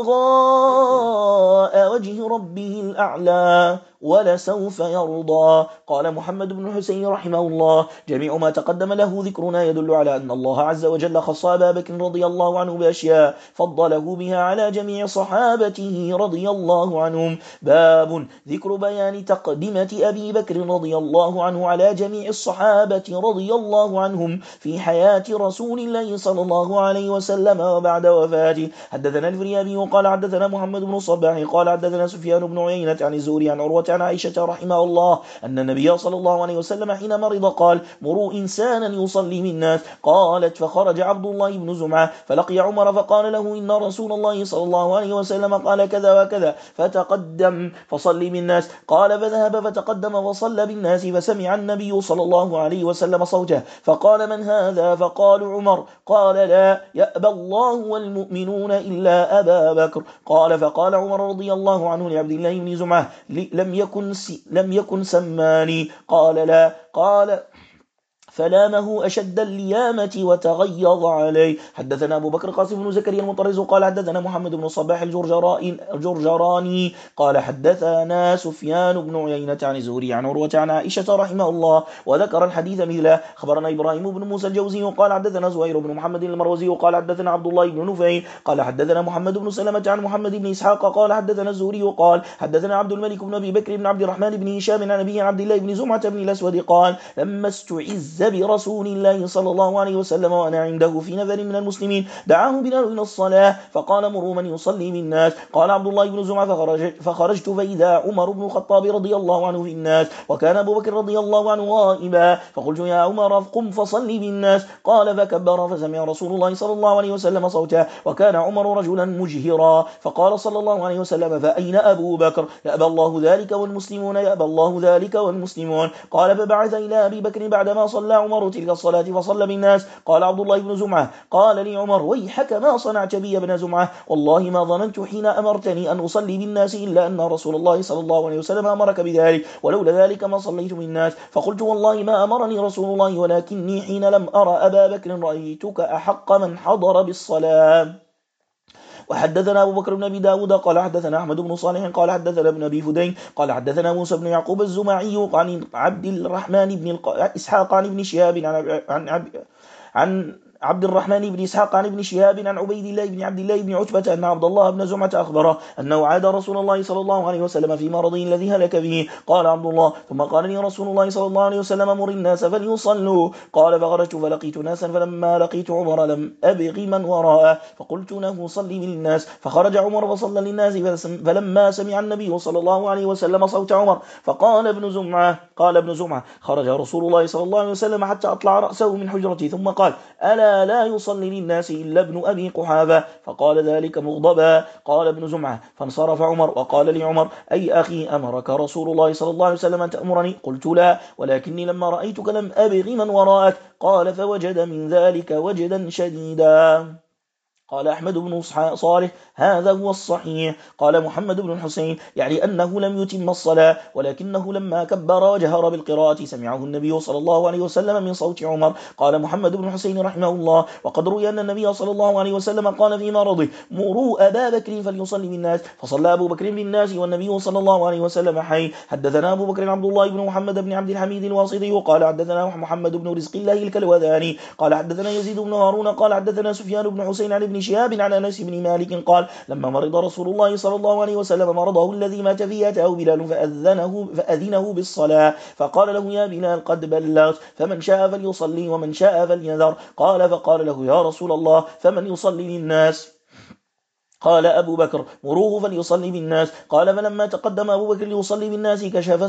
ابتغاء وجه ربه الأعلى ولسوف يرضى. قال محمد بن حسين رحمه الله جميع ما تقدم له ذكرنا يدل على أن الله عز وجل خص أبا بكر رضي الله عنه بأشياء فضله بها على جميع صحابته رضي الله عنهم. باب ذكر بيان تقدمة أبي بكر رضي الله عنه على جميع الصحابة رضي الله عنهم في حياة رسول الله صلى الله عليه وسلم وبعد وفاته. حدثنا الفريابي قال حدثنا محمد بن الصباح قال حدثنا سفيان بن عيينة عن الزهري عن عروة عن عائشة رحمه الله أن النبي صلى الله عليه وسلم حين مرض قال مروا إنسانا يصلي من الناس. قالت فخرج عبد الله بن زمعة فلقي عمر فقال له إن رسول الله صلى الله عليه وسلم قال كذا وكذا فتقدم فصلي بالناس. قال فذهب فتقدم فصلى بالناس فسمع النبي صلى الله عليه وسلم صوته فقال من هذا فقال عمر قال لا يأبى الله والمؤمنون إلا أبا بكر. قال فقال عمر رضي الله عنه لعبد الله بن زمعة لم يكن سماني قال لا قال فلامه أشد الليامة وتغيظ عليه. حدثنا أبو بكر قاسم بن زكريا المطرز قال حدثنا محمد بن صباح الجرجراني قال حدثنا سفيان بن عيينة عن الزهري عن عروة عن عائشة رحمه الله وذكر الحديث مثله. خبرنا إبراهيم بن موسى الجوزي قال حدثنا زهير بن محمد المروزي قال حدثنا عبد الله بن نفيل قال حدثنا محمد بن سلمة عن محمد بن إسحاق قال حدثنا الزهري قال حدثنا عبد الملك بن أبي بكر بن عبد الرحمن بن هشام عن أبيه عبد الله بن زمعة بن الأسود قال لما استعز برسول الله صلى الله عليه وسلم وأنا عنده في نفر من المسلمين دعاه بلال إلى الصلاة فقال مروا من يصلي بالناس. قال عبد الله بن زمعة فخرجت فإذا عمر بن الخطاب رضي الله عنه في الناس وكان أبو بكر رضي الله عنه غائبا فقلت يا عمر قم فصلي بالناس. قال فكبر فسمع رسول الله صلى الله عليه وسلم صوته وكان عمر رجلا مجهرا فقال صلى الله عليه وسلم فأين أبو بكر يأبى الله ذلك والمسلمون يأبى الله ذلك والمسلمون. قال فبعث إلى أبي بكر بعدما صلى عمر تلك الصلاة فصلى بالناس. قال عبد الله بن زمعة قال لي عمر ويحك ما صنعت بي ابن زمعة والله ما ظننت حين أمرتني أن أصلي بالناس إلا أن رسول الله صلى الله عليه وسلم أمرك بذلك ولولا ذلك ما صليت بالناس. فقلت والله ما أمرني رسول الله ولكني حين لم أرى أبا بكر رأيتك أحق من حضر بالصلاة. وحدثنا أبو بكر بن أبي داود قال حدثنا أحمد بن صالح قال حدثنا ابن أبي فدين قال حدثنا موسى بن يعقوب الزمعي عن عبد الرحمن بن إسحاق عن ابن شهاب عن عبد الرحمن بن إسحاق عن ابن شهاب عن عبيد الله بن عبد الله بن عتبة أن عبد الله بن زمعة أخبره أنه عاد رسول الله صلى الله عليه وسلم في مرضه الذي هلك به. قال عبد الله ثم قال لي رسول الله صلى الله عليه وسلم مر الناس فليصلوا. قال فخرجت فلقيت ناسا فلما لقيت عمر لم أبغ من وراءه فقلت له صلي بالناس. فخرج عمر فصلى للناس فلما سمع النبي صلى الله عليه وسلم صوت عمر فقال ابن زمعة خرج رسول الله صلى الله عليه وسلم حتى أطلع رأسه من حجرته ثم قال ألا لا يصلي للناس إلا ابن أبي قحافة. فقال ذلك مغضبا. قال ابن زمعة فانصرف عمر وقال لي عمر أي أخي أمرك رسول الله صلى الله عليه وسلم أن تأمرني؟ قلت لا ولكني لما رأيتك لم أبغ من وراءك. قال فوجد من ذلك وجدا شديدا. قال أحمد بن صالح هذا هو الصحيح. قال محمد بن الحسين يعني أنه لم يتم الصلاة، ولكنه لما كبر وجهر بالقراءة سمعه النبي صلى الله عليه وسلم من صوت عمر. قال محمد بن الحسين رحمه الله وقد روي أن النبي صلى الله عليه وسلم قال في مرضه مروا أبا بكر فليصلي بالناس، فصلى أبو بكر بالناس والنبي صلى الله عليه وسلم حي. حدثنا أبو بكر عبد الله بن محمد بن عبد الحميد الواسطي قال حدثنا محمد بن رزق الله الكلوذاني قال حدثنا يزيد بن هارون قال حدثنا سفيان بن حسين عن ابن شهاب عن أنس بن مالك قال لما مرض رسول الله صلى الله عليه وسلم مرضه الذي مات فيه أتاه بلال فأذنه بالصلاة فقال له يا بلال قد بلغت، فمن شاء فليصلي ومن شاء فلينذر. قال فقال له يا رسول الله فمن يصلي للناس؟ قال أبو بكر مروه فليصلي بالناس. قال فلما تقدم أبو بكر ليصلي بالناس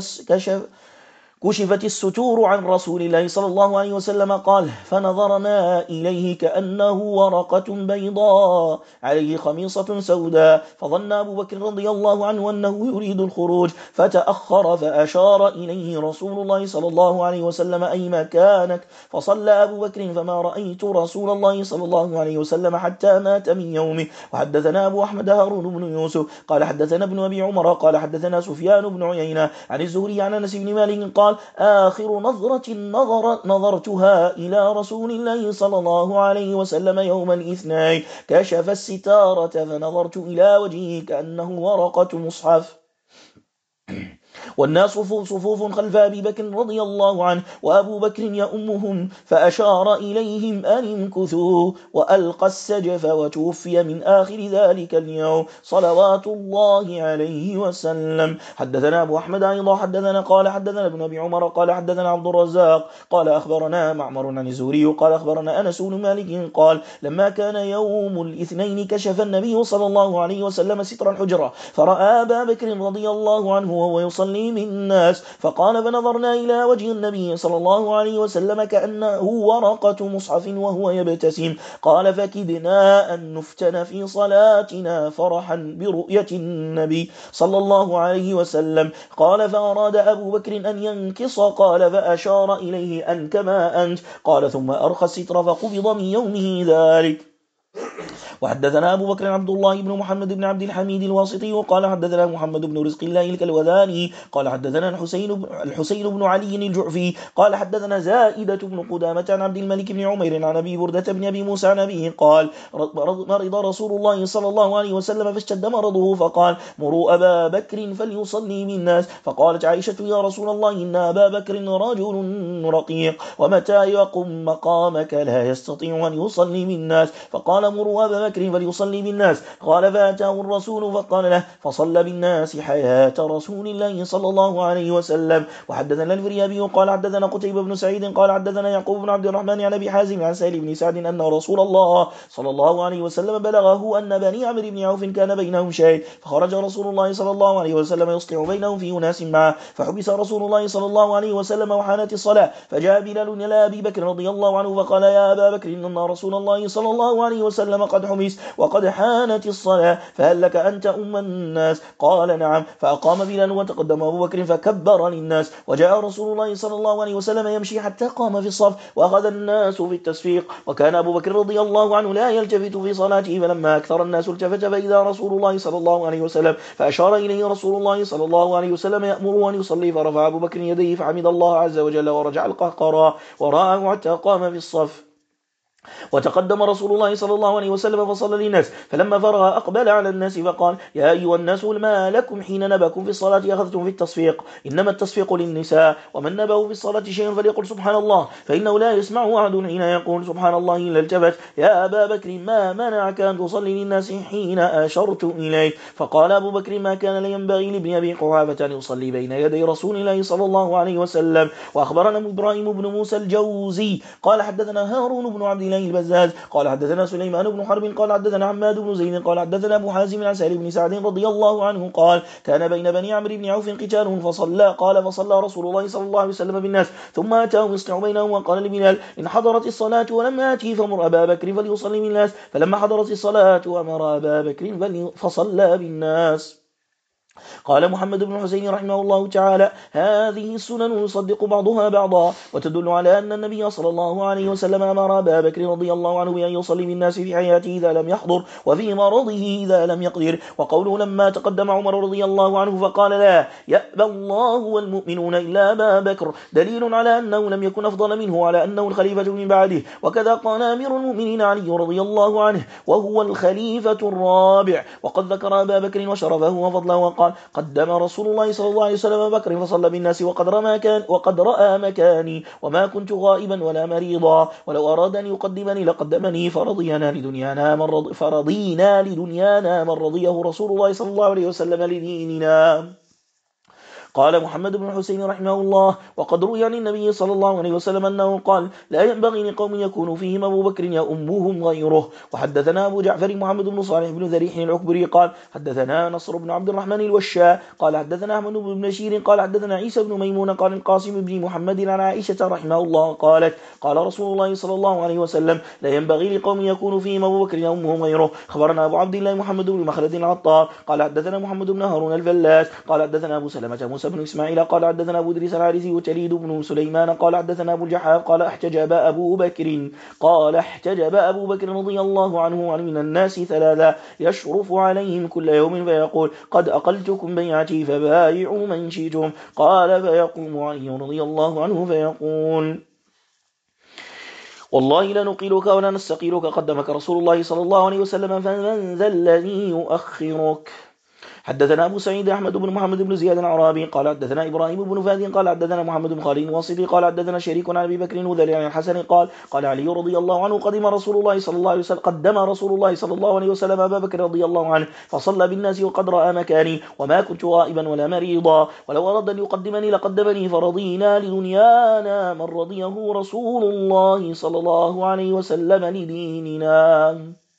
كشفت الستور عن رسول الله صلى الله عليه وسلم قال فنظرنا إليه كأنه ورقة بيضاء عليه خميصة سوداء، فظن أبو بكر رضي الله عنه أنه يريد الخروج فتأخر فأشار إليه رسول الله صلى الله عليه وسلم أي مكانك، فصلى أبو بكر فما رأيت رسول الله صلى الله عليه وسلم حتى مات من يومه. وحدثنا أبو أحمد هارون بن يوسف قال حدثنا ابن أبي عمر قال حدثنا سفيان بن عيينة عن الزهري عن أنس بن مالك قال آخر نظرة نظرتها إلى رسول الله صلى الله عليه وسلم يوم الاثنين كشف الستارة فنظرت إلى وجهه كأنه ورقة مصحف، والناس صفوف خلف أبي بكر رضي الله عنه وأبو بكر يؤمهم، فأشار إليهم أن امكثوا وألقى السجف وتوفي من آخر ذلك اليوم صلوات الله عليه وسلم. حدثنا أبو أحمد أيضا حدثنا قال حدثنا ابن أبي عمر قال حدثنا عبد الرزاق قال أخبرنا معمر عن الزهري قال أخبرنا أنس بن مالك قال لما كان يوم الاثنين كشف النبي صلى الله عليه وسلم ستر الحجرة فرأى أبا بكر رضي الله عنه وهو يصلي من الناس، فقال فنظرنا إلى وجه النبي صلى الله عليه وسلم كأنه ورقة مصحف وهو يبتسم. قال فكدنا أن نفتن في صلاتنا فرحا برؤية النبي صلى الله عليه وسلم. قال فأراد أبو بكر أن ينكص قال فأشار إليه أن كما أنت. قال ثم أرخى الستر فقبض من يومه ذلك. وحدثنا أبو بكر عبد الله بن محمد بن عبد الحميد الواسطي وقال حدثنا محمد بن رزق الله الكلوذاني قال حدثنا الحسين بن علي الجعفي قال حدثنا زائدة بن قدامة عن عبد الملك بن عمير عن أبي بردة بن أبي موسى عن أبيه قال مرض رسول الله صلى الله عليه وسلم فاشتد مرضه فقال مروا أبا بكر فليصلي بالناس، فقالت عائشة يا رسول الله إن أبا بكر رجل رقيق ومتى يقم مقامك لا يستطيع أن يصلي بالناس، فقال مروا أبا بكر فليصلي بالناس. قال فأتاه الرسول فقال له فصلى بالناس حياة رسول الله صلى الله عليه وسلم. وحدثنا الفريابي قال حدثنا قتيبة بن سعيد قال حدثنا يعقوب بن عبد الرحمن عن أبي حازم عن سهل بن سعد أن رسول الله صلى الله عليه وسلم بلغه أن بني عمرو بن عوف كان بينهم شيء، فخرج رسول الله صلى الله عليه وسلم يصلح بينهم في أناس معه، فحبس رسول الله صلى الله عليه وسلم وحانت الصلاة، فجاء بلال إلى أبي بكر رضي الله عنه فقال يا أبا بكر إن رسول الله صلى الله عليه وسلم قد حبس وقد حانت الصلاة فهل لك أن تؤم الناس؟ قال نعم. فأقام بلال وتقدم أبو بكر فكبر للناس، وجاء رسول الله صلى الله عليه وسلم يمشي حتى قام في الصف وأخذ الناس في التصفيق، وكان أبو بكر رضي الله عنه لا يلتفت في صلاته، فلما أكثر الناس التفت فإذا رسول الله صلى الله عليه وسلم فأشار إليه رسول الله صلى الله عليه وسلم يأمر أن يصلي، فرفع أبو بكر يديه فحمد الله عز وجل ورجع القهقرى وراءه حتى قام في الصف. وتقدم رسول الله صلى الله عليه وسلم فصلى للناس، فلما فرغ أقبل على الناس فقال يا أيها الناس ما لكم حين نبأكم في الصلاة أخذتم في التصفيق؟ إنما التصفيق للنساء، ومن نبأه في الصلاة شيئا فليقل سبحان الله، فإنه لا يسمع أحد حين يقول سبحان الله إلا التفت. يا أبا بكر ما منعك أن تصلي للناس حين أشرت إليك؟ فقال أبو بكر ما كان لينبغي لابن أبي قحافة أن يصلي بين يدي رسول الله صلى الله عليه وسلم. وأخبرنا إبراهيم بن موسى الجوزي قال حدثنا هارون بن عبد الله البزاز قال حدثنا سليمان بن حرب قال حدثنا حماد بن زيد قال حدثنا أبو حازم عن سهل بن سعد رضي الله عنه قال كان بين بني عمرو بن عوف قتال فصلى رسول الله صلى الله عليه وسلم بالناس، ثم أتاه يصنع بينهم وقال لبلال إن حضرت الصلاة ولم آتي فمر أبا بكر فليصلي بالناس، فلما حضرت الصلاة أمر أبا بكر فصلى بالناس. قال محمد بن حسين رحمه الله تعالى: هذه السنن يصدق بعضها بعضا، وتدل على أن النبي صلى الله عليه وسلم أمر أبا بكر رضي الله عنه بأن يصلي بالناس في حياته إذا لم يحضر، وفي مرضه إذا لم يقدر. وقوله: لما تقدم عمر رضي الله عنه فقال: لا يأبى الله والمؤمنون إلا أبا بكر، دليل على أنه لم يكن أفضل منه، على أنه الخليفة من بعده. وكذا قال أمير المؤمنين علي رضي الله عنه وهو الخليفة الرابع. وقد ذكر أبا بكر وشرفه وفضله وقال: قدم رسول الله صلى الله عليه وسلم أبا بكر فصلى بالناس وقد رأى مكاني، وما كنت غائبا ولا مريضا، ولو أراد أن يقدمني لقدمني، فرضينا لدنيانا من رضيه رسول الله صلى الله عليه وسلم لديننا. قال محمد بن حسين رحمه الله: وقد روي عن النبي صلى الله عليه وسلم أنه قال: لا ينبغي لقوم يكون فيهم أبو بكر يؤمهم غيره. وحدثنا أبو جعفر محمد بن صالح بن ذريح العكبري قال: حدثنا نصر بن عبد الرحمن الوشاء قال: حدثنا أحمد بن بشير قال: حدثنا عيسى بن ميمون قال: القاسم بن محمد عن عائشة رحمه الله قالت: قال رسول الله صلى الله عليه وسلم: لا ينبغي لقوم يكون فيهم أبو بكر يؤمهم غيره. خبرنا أبو عبد الله محمد بن مخلد العطار قال: حدثنا محمد بن هارون الفلاس قال: حدثنا أبو سلمة موسى بن إسماعيل قال: حدثنا أبو إدريس الحارثي وتليد بن سليمان قال: حدثنا أبو الجحاف قال: احتجب أبو بكر رضي الله عنه من الناس ثلاثة يشرف عليهم كل يوم فيقول: قد أقلتكم بيعتي فبايعوا من شئتم. قال: فيقوم علي رضي الله عنه فيقول: والله لا نقيلك ولا نستقيلك، قدمك رسول الله صلى الله عليه وسلم، فمن ذا الذي يؤخرك؟ حدثنا أبو سعيد أحمد بن محمد بن زياد العرابي قال: حدثنا إبراهيم بن فهد قال: حدثنا محمد بن خالد الواسطي قال: حدثنا شريك عن أبي بكر وذري عن الحسن قال: قال علي رضي الله عنه: قدم رسول الله صلى الله عليه وسلم أبا بكر رضي الله عنه فصلى بالناس وقد رأى مكاني، وما كنت غائبا ولا مريضا، ولو أراد أن يقدمني لقدمني، فرضينا لدنيانا من رضيه رسول الله صلى الله عليه وسلم لديننا.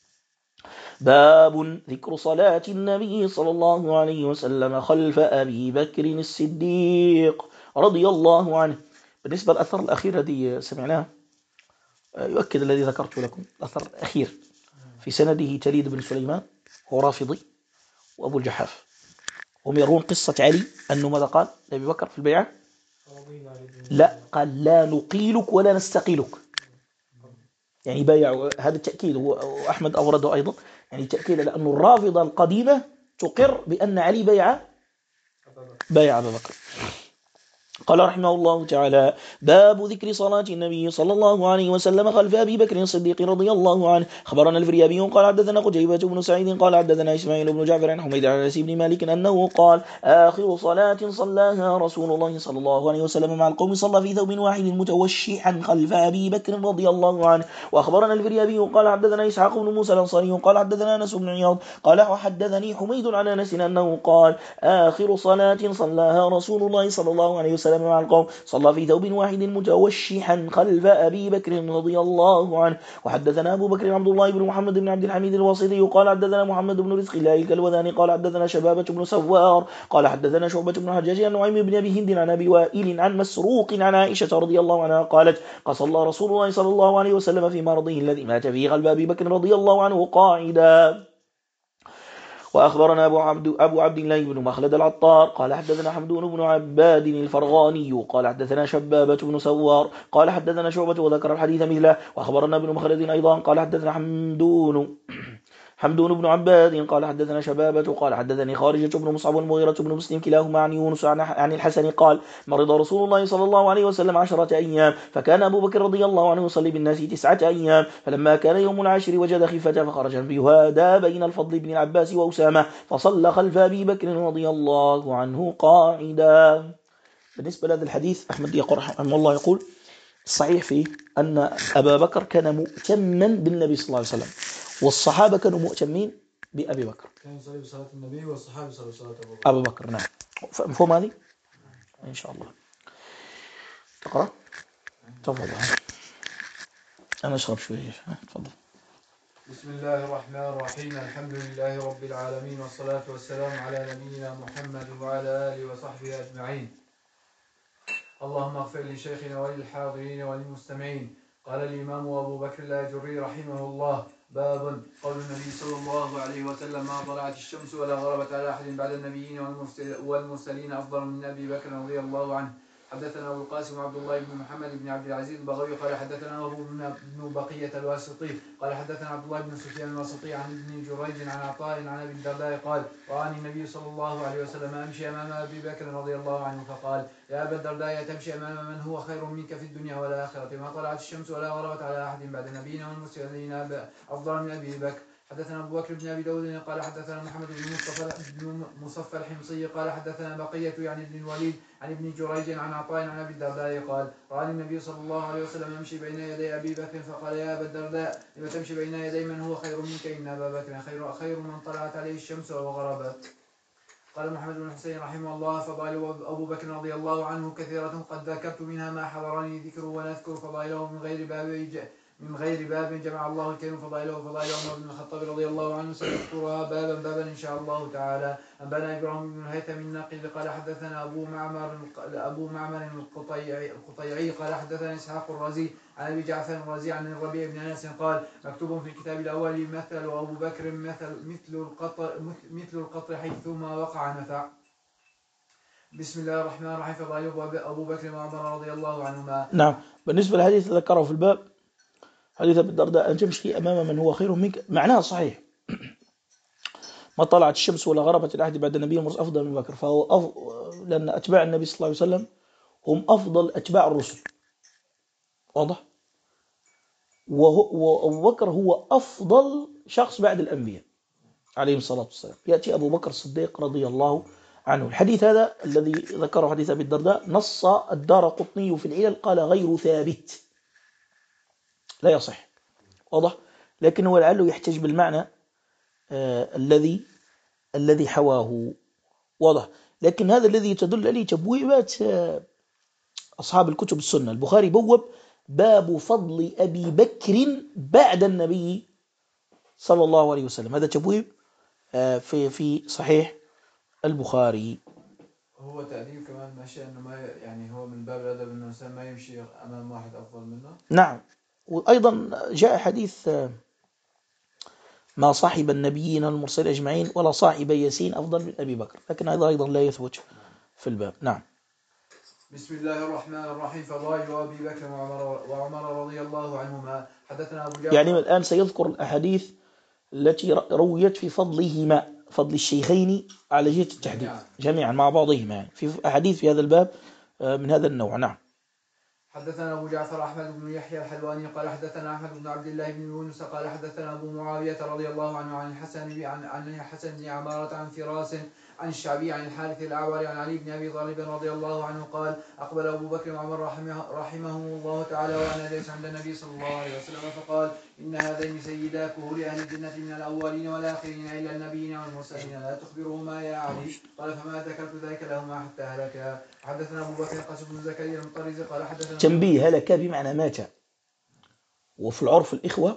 باب ذكر صلاة النبي صلى الله عليه وسلم خلف أبي بكر الصديق رضي الله عنه. بالنسبة للأثر الأخير الذي سمعناه يؤكد الذي ذكرت لكم. الأثر الأخير في سنده تليد بن سليمان هو رافضي وأبو الجحاف، هم يرون قصة علي أنه ماذا قال لأبي بكر في البيعة؟ لا، قال: لا نقيلك ولا نستقيلك، يعني بايع. هذا التأكيد هو أحمد أورده أيضا، يعني تأكيد لأن الرافضة القديمة تقر بأن علي بايع أبا بكر. قال رحمه الله تعالى: باب ذكر صلاة النبي صلى الله عليه وسلم خلف أبي بكر الصديق رضي الله عنه. خبرنا الفريابي قال: حدثنا قتيبة بن سعيد قال: حدثنا إسماعيل بن جعفر عن حميد عن أنس بن مالك أنه قال: آخر صلاة صلاها رسول الله صلى الله عليه وسلم مع القوم صلى في ثوب واحد متوشحا خلف أبي بكر رضي الله عنه. وأخبرنا الفريابي قال: حدثنا إسحاق بن موسى الأنصاري قال: حدثنا أنس بن عياض قال: وحدثني حميد عن أنس أنه قال: آخر صلاة صلاها رسول الله صلى الله عليه وسلم مع القوم صلى في ثوب واحد متوشحا خلف أبي بكر رضي الله عنه. وحدثنا أبو بكر عبد الله بن محمد بن عبد الحميد الواسطي قال: حدثنا محمد بن رزق الله الكلوذاني قال: حدثنا شبابة بن سوار قال: حدثنا شعبة بن حجاج عن نعيم بن أبي هند عن أبي وائل عن مسروق عن عائشة رضي الله عنها قالت: صلى رسول الله صلى الله عليه وسلم في مرضه الذي مات فيه خلف أبي بكر رضي الله عنه قاعدا. وأخبرنا أبو عبد الله بن مخلد العطار قال: حدثنا حمدون بن عباد الفرغاني قال: حدثنا شبابة بن سوار قال: حدثنا شعبة وذكر الحديث مثله. وأخبرنا ابن مخلد أيضا قال: حدثنا حمدون بن عباد قال: حدثنا شبابة قال: حدثني خارجة بن مصعب والمغيرة بن مسلم كلاهما عن يونس عن الحسن قال: مرض رسول الله صلى الله عليه وسلم 10 أيام، فكان أبو بكر رضي الله عنه يصلي بالناس 9 أيام، فلما كان يوم العاشر وجد خفة فخرج فيهادى بين الفضل بن العباس وأسامة فصلى خلف أبي بكر رضي الله عنه قاعدا. بالنسبة لهذا الحديث أحمد رحمه الله يقول: الصحيح فيه أن أبا بكر كان مؤتما بالنبي صلى الله عليه وسلم، والصحابة كانوا مؤتمين بأبي بكر. كان يصلي بصلاة النبي والصحابة يصلي بصلاة أبو بكر. نعم، مفهوم هذه؟ إن شاء الله. تقرأ؟ تفضل. أنا أشرب شوية. تفضل. بسم الله الرحمن الرحيم. الحمد لله رب العالمين، والصلاة والسلام على نبينا محمد وعلى آله وصحبه أجمعين. اللهم اغفر لشيخنا وللحاضرين وللمستمعين. قال الإمام أبو بكر الآجري رحمه الله: باب قول النبي صلى الله عليه وسلم ما طلعت الشمس ولا غربت على أحد بعد النبيين والمرسلين أفضل من أبي بكر رضي الله عنه. حدثنا أبو القاسم عبد الله بن محمد بن عبد العزيز البغوي قال حدثنا أبو بن بقية الواسطي قال حدثنا عبد الله بن سفيان الواسطي عن ابن جريج عن عطاء عن أبي الدرداء قال رآني النبي صلى الله عليه وسلم أمشي أمام أبي بكر رضي الله عنه فقال يا أبا الدرداء تمشي أمام من هو خير منك في الدنيا والآخرة ما طلعت الشمس ولا غربت على أحد بعد النبيين والمرسلين أفضل من أبي بكر. حدثنا أبو بكر بن أبي داود قال حدثنا محمد بن مصفى الحمصي قال حدثنا بقية يعني ابن الوليد عن ابن جريج عن عطاء عن أبي الدرداء قال رآني النبي صلى الله عليه وسلم يمشي بين يدي أبي بكر فقال يا أبا الدرداء لم تمشي بين يدي من هو خير منك إن أبا بكر خير من طلعت عليه الشمس وغربت. قال محمد بن حسين رحمه الله فضائل أبو بكر رضي الله عنه كثيرة قد ذكرت منها ما حضرني ذكره ونذكر فضائله من غير باب جمع الله الكريم فضائله عمر بن الخطاب رضي الله عنه سنذكرها بابا إن شاء الله تعالى. أنبانا إبراهيم بن الهيثم الناقد قال حدثنا أبو معمر القطيعي قال حدثنا إسحاق الرازي عن أبي جعفر الرازي عن الربيع بن أنس قال مكتوب في الكتاب الأول مثل أبو بكر مثل القطر حيثما وقع نفع. بسم الله الرحمن الرحيم. فضائل أبو بكر وعمر رضي الله عنهما. نعم. بالنسبة للحديث ذكره في الباب حديث أبي الدرداء أن تمشي أمام من هو خير منك معناه صحيح. ما طلعت الشمس ولا غربت الأحد بعد النبي المرسل أفضل من بكر لأن أتباع النبي صلى الله عليه وسلم هم أفضل أتباع الرسل. واضح. وأبو بكر هو أفضل شخص بعد الأنبياء عليهم الصلاة والسلام. يأتي أبو بكر الصديق رضي الله عنه. الحديث هذا الذي ذكره حديث أبي الدرداء نص الدارقطني في العلل قال غير ثابت لا يصح. واضح. لكن هو لعله يحتج بالمعنى الذي حواه. واضح. لكن هذا الذي تدل عليه تبويبات أصحاب الكتب السنة. البخاري بوب باب فضل أبي بكر بعد النبي صلى الله عليه وسلم. هذا تبويب في صحيح البخاري. هو تأديب كمان ماشي أنه ما يعني هو من باب الأدب أنه الإنسان ما يمشي أمام واحد أفضل منه. نعم. وأيضا جاء حديث ما صاحب النبيين المرسلين أجمعين ولا صاحب ياسين أفضل من أبي بكر. لكن هذا أيضا لا يثبت في الباب. نعم. بسم الله الرحمن الرحيم. فضائل أبي بكر وعمر رضي الله عنهما. حدثنا أبو جعفر. يعني الآن سيذكر الأحاديث التي رويت في فضلهما فضل الشيخين على جهة التحديد جميعا مع بعضهما. يعني في أحاديث في هذا الباب من هذا النوع. نعم. حدثنا أبو جعفر أحمد بن يحيى الحلواني قال حدثنا أحمد بن عبد الله بن يونس قال حدثنا أبو معاوية رضي الله عنه عن الحسن بن عمارة عن فراس عن الشعبي عن الحارث الأعور عن علي بن أبي طالب رضي الله عنه قال أقبل أبو بكر وعمر رحمهم الله تعالى وأنا جالس عند النبي صلى الله عليه وسلم فقال إن هذين سيدا كهول أهل الجنة من الأولين والآخرين إلا النبيين والمرسلين لا تخبرهما يا علي. قال فما ذكرت ذلك لهما حتى هلكا. حدثنا أبو بكر قاسم بن زكريا المطرزي قال حدثنا تنبيه هلك بمعنى مات. وفي العرف الإخوة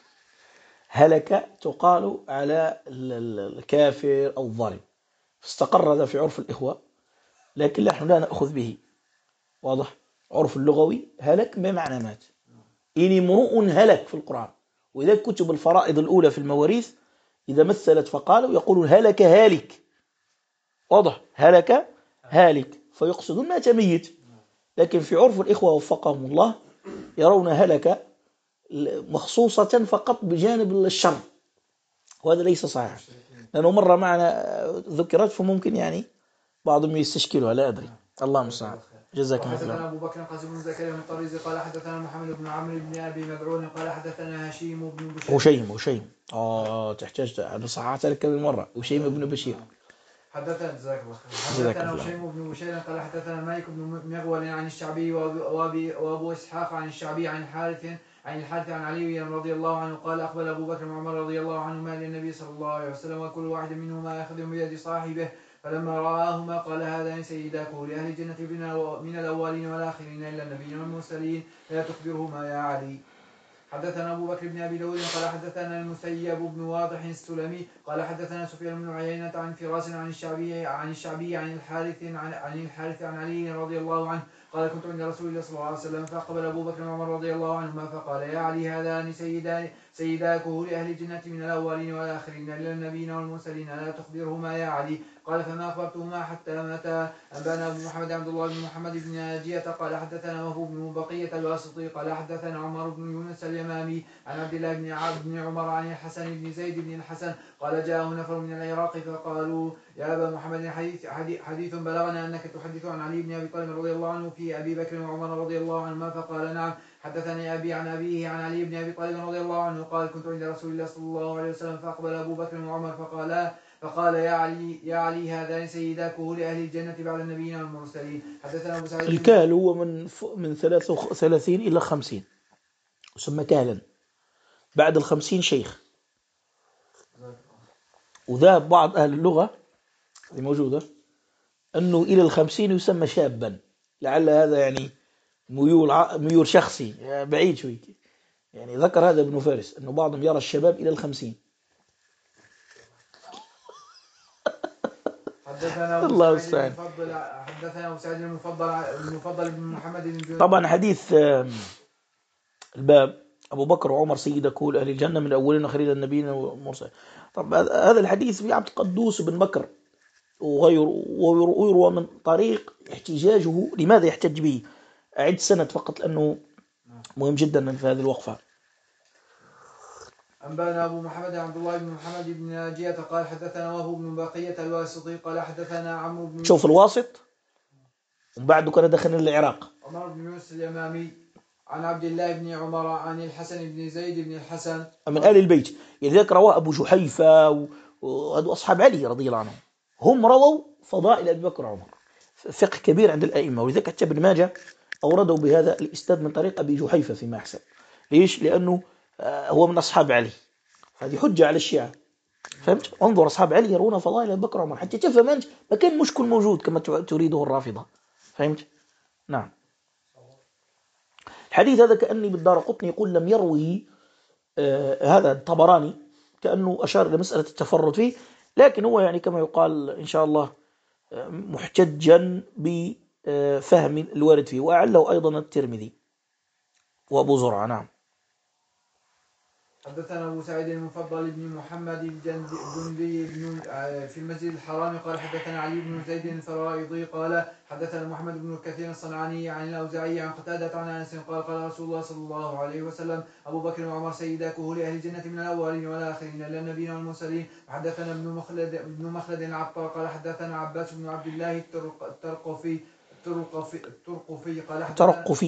هلك تقال على الكافر أو الظالم فاستقر هذا في عرف الإخوة لكن نحن لا نأخذ به. واضح. عرف اللغوي هلك بمعنى مات. إن امرؤ هلك في القرآن. وإذا كتب الفرائض الأولى في المواريث إذا مثلت فقالوا يقولون هلك هالك. واضح. هلك هالك فيقصدون مات ميت. لكن في عرف الإخوة وفقهم الله يرون هلك مخصوصة فقط بجانب الشر وهذا ليس صحيح لأنه مرة معنا ذكرت فممكن يعني بعضهم يستشكلها لا أدري. الله المستعان. جزاك الله خيرا. حدثنا أبو بكر قاسم بن زكريا المطرزي قال حدثنا محمد بن عمرو بن أبي مدعون قال حدثنا هشيم بن بشير. هشيم تحتاج أنا صححت لك كم مرة. هشيم بن بشير. حدثنا هشيم بن بشير قال حدثنا مالك بن مغول عن الشعبي وأبو إسحاق عن الشعبي عن الحارث عن علي رضي الله عنه قال أقبل أبو بكر وعمر رضي الله عنهما للنبي صلى الله عليه وسلم وكل واحد منهما يأخذ بيد صاحبه فلما رآهما قال هذان سيداكم لأهل الجنة من الأولين والآخرين إلا النبيين والمرسلين لا تخبرهما يا علي. حدثنا أبو بكر بن أبي داود قال حدثنا المثيب بن واضح السلمي قال حدثنا سفيان بن عيينة عن فراس عن الشعبي عن الحارث عن علي رضي الله عنه قال كنت عند رسول الله صلى الله عليه وسلم فأقبل أبو بكر وعمر رضي الله عنهما فقال يا علي هذان سيدا كهول أهل الجنة من الأولين والآخرين إلى النبيين والمرسلين ألا تخبرهما يا علي؟ قال فما أخبرتهما حتى متى؟ أنبأنا أبو محمد عبد الله بن محمد بن ناجية قال حدثنا وهو بن بقية الواسطي قال حدثنا عمر بن يونس اليمامي عن عبد الله بن عمر عن الحسن بن زيد بن الحسن قال جاءه نفر من العراق فقالوا يا أبا محمد حديث بلغنا أنك تحدث عن علي بن أبي طالب رضي الله عنه في أبي بكر وعمر رضي الله عنهما فقال نعم. حدثني أبي عن أبيه عن علي بن أبي طالب رضي الله عنه قال كنت عند رسول الله صلى الله عليه وسلم فأقبل أبو بكر وعمر فقال يا علي هذان سيدا كهول أهل الجنة بعد النبيين والمرسلين. حدثنا أبو سعيد. الكهل هو من 33 إلى 50 يسمى كهلا، بعد 50 شيخ. وذهب بعض أهل اللغة الموجودة أنه إلى 50 يسمى شابا، لعل هذا يعني ميول شخصي بعيد شوي، يعني ذكر هذا ابن فارس أنه بعضهم يرى الشباب إلى 50. حدثنا الله المستعان. حدثنا أبو سعيد المفضل بن محمد طبعا حديث الباب أبو بكر وعمر سيدا كهول أهل الجنة من أولين وآخرين النبيين والمرسلين. طب هذا الحديث في عبد القدوس بن بكر ويروى من طريق احتجاجه. لماذا يحتج به؟ أعد سند فقط لأنه مهم جدا في هذه الوقفة. أنبأنا أبو محمد عبد الله بن محمد بن ناجية قال حدثنا وهو بن بقية الواسطي قال حدثنا عمرو بن شوف الواسط وبعده كان دخل العراق. عمر بن يونس اليمامي عن عبد الله بن عمر عن الحسن بن زيد بن الحسن من آل البيت، لذلك رواه أبو جحيفة وهذو أصحاب علي رضي الله عنهم، هم رووا فضائل أبي بكر وعمر، فقه كبير عند الأئمة. ولذلك حتى ابن ماجه أوردوا بهذا الإسناد من طريق أبي جحيفة فيما أحسن. ليش؟ لأنه هو من أصحاب علي، هذه حجة على الشيعة. فهمت؟ انظر أصحاب علي يرون فضائل أبي بكر وعمر حتى تفهم أنت ما كان مشكل موجود كما تريده الرافضة. فهمت؟ نعم. الحديث هذا كأني بالدارقطني يقول لم يروه هذا الطبراني، كأنه أشار إلى مسألة التفرد فيه، لكن هو يعني كما يقال إن شاء الله محتجا بفهم الوارد فيه، وأعله أيضا الترمذي وأبو زرعة. نعم. حدثنا أبو سعيد المفضل بن محمد الجندي في المسجد الحرام قال حدثنا علي بن زيد الفرائضي قال حدثنا محمد بن كثير الصنعاني عن الأوزاعي عن قتادة عن أنس قال قال رسول الله صلى الله عليه وسلم أبو بكر وعمر سيدا كهول أهل الجنة من الأولين والآخرين إلى النبيين والمرسلين. حدثنا ابن مخلد العطار قال حدثنا عباس بن عبد الله الترقفي قال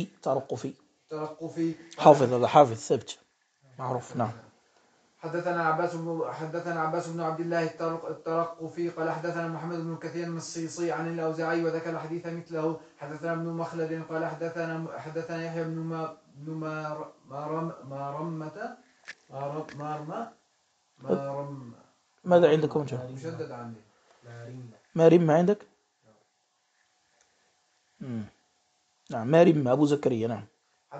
ترقفي حافظ، هذا حافظ ثبت معروف. نعم. حدثنا عباس بن عبد الله الترقفي قال حدثنا محمد بن كثير الصيصي عن الأوزاعي وذكر الحديث مثله. حدثنا ابن مخلد قال حدثنا يحيى بن ماذا عندكم؟ مشدد عندي مارم عندك؟ نعم مارم أبو زكريا. نعم.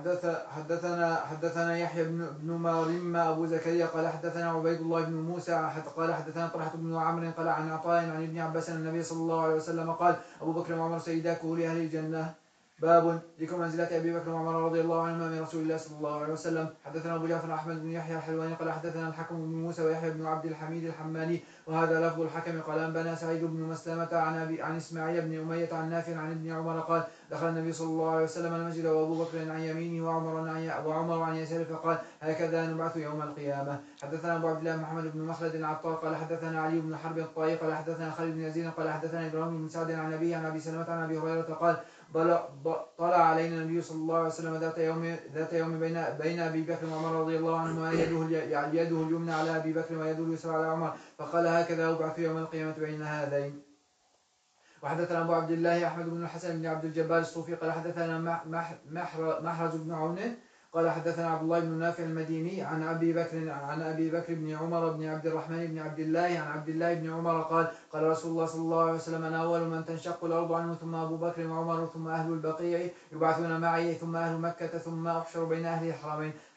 حدثنا يحيى بن مريم أبو زكريا قال حدثنا عبيد الله بن موسى قال حدثنا طلحة بن عمرو قال عن عطاء عن ابن عباس النبي صلى الله عليه وسلم قال أبو بكر وعمر سيدا كهول أهل الجنة. باب ذكر منزلة أبي بكر وعمر رضي الله عنهما من رسول الله صلى الله عليه وسلم. حدثنا أبو جعفر أحمد بن يحيى الحلواني قال حدثنا الحكم بن موسى ويحيى بن عبد الحميد الحماني وهذا لفظ الحكم قال أنبأنا سعيد بن مسلمة عن إسماعيل بن أمية عن نافع عن ابن عمر قال دخل النبي صلى الله عليه وسلم المسجد وأبو بكر عن يمينه وعمر عن يساره فقال هكذا نبعث يوم القيامة. حدثنا أبو عبد الله محمد بن مخلد العطار قال حدثنا علي بن حرب الطائي قال حدثنا خالد بن يزيد قال حدثنا إبراهيم بن سعد عن أبيه عن أبي سلمة عن أبي هريرة قال طلع علينا النبي صلى الله عليه وسلم ذات يوم بين أبي بكر وعمر رضي الله عنهما يده اليمنى على أبي بكر ويده اليسرى على عمر فقال هكذا أبعث يوم القيامة بين هذين. وحدثنا أبو عبد الله أحمد بن الحسن بن عبد الجبار الصوفي قال حدثنا محرز بن عون قال حدثنا عبد الله بن نافع المديني عن أبي بكر بن عمر بن عبد الرحمن بن عبد الله عن عبد الله بن عمر قال رسول الله صلى الله عليه وسلم أنا أول من تنشق الأرض عنه ثم أبو بكر وعمر ثم أهل البقيع يبعثون معي ثم أهل مكة ثم أحشر بين أهل الحرمين.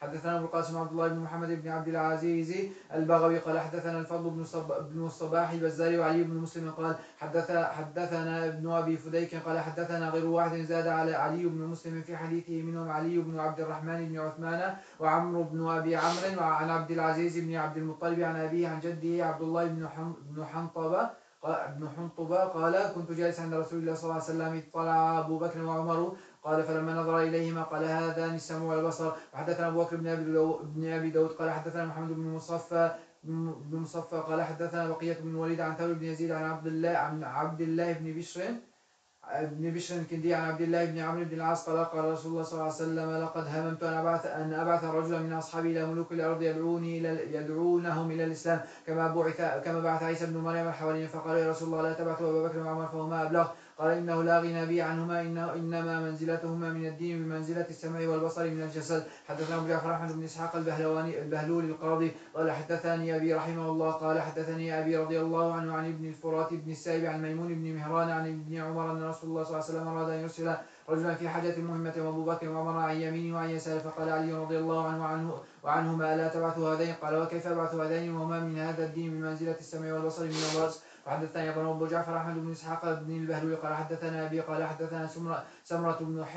حدثنا أبو القاسم عبد الله بن محمد بن عبد العزيز البغوي قال حدثنا الفضل بن الصباح البزاري وعلي بن مسلم قال حدثنا ابن أبي فديك قال حدثنا غير واحد زاد على علي بن مسلم في حديثه، منهم علي بن عبد الرحمن بن عثمان وعمرو بن أبي عمرو وعن عبد العزيز بن عبد المطلب عن أبيه عن جده عبد الله بن حنطبة قال كنت جالس عند رسول الله صلى الله عليه وسلم اطلع أبو بكر وعمر قال فلما نظر إليهما قال هذان السمع والبصر. وحدثنا أبو بكر بن أبي داود قال حدثنا محمد بن مصفى قال حدثنا بقية بن الوليد عن ثور بن يزيد عن عبد الله بن بشر الكندي عن عبد الله بن عمرو بن العاص قال رسول الله صلى الله عليه وسلم لقد هممت أن أبعث رجلا من أصحابي إلى ملوك الأرض يدعونهم إلى الإسلام كما بعث عيسى بن مريم الحواريين، فقال يا رسول الله لا تبعث أبا بكر وعمر فهما أبلغ. قال إنه لا غنى بي عنهما إنما منزلتهما من الدين بمنزلة السمع والبصر من الجسد. حدثنا أبو جعفر أحمد بن إسحاق البهلولي القاضي قال حدثني أبي رحمه الله قال حدثني أبي رضي الله عنه عن ابن الفرات بن السائب عن ميمون بن مهران عن ابن عمر أن رسول الله صلى الله عليه وسلم أراد أن يرسل رجلا في حاجة مهمة وأبو بكر وعمر عن يمينه وعن يساره، فقال علي رضي الله عنهما ألا تبعث هذين؟ قال وكيف أبعث هذين وهما من هذا الدين بمنزلة السمع والبصر من الرأس. وحدثني أبو جعفر أحمد بن إسحاق بن البهلوي قال حدثنا أبي قال حدثنا سمرة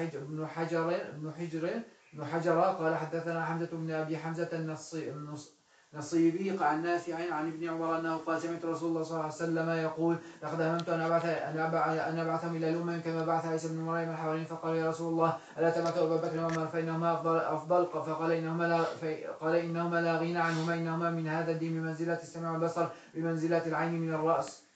بن حجر قال حدثنا حمزة بن أبي حمزة نصيبي عن نافع عن ابن عمر أنه قال سمعت رسول الله صلى الله عليه وسلم يقول لقد هممت أن أبعثهم إلى الأمم كما بعث عيسى بن مريم الحواريين، فقال يا رسول الله ألا تبعث أبا بكر وعمر فإنهما أفضل فقال إنهما لا غنى عنهما إنهما من هذا الدين بمنزلة السمع والبصر بمنزلة العين من الرأس.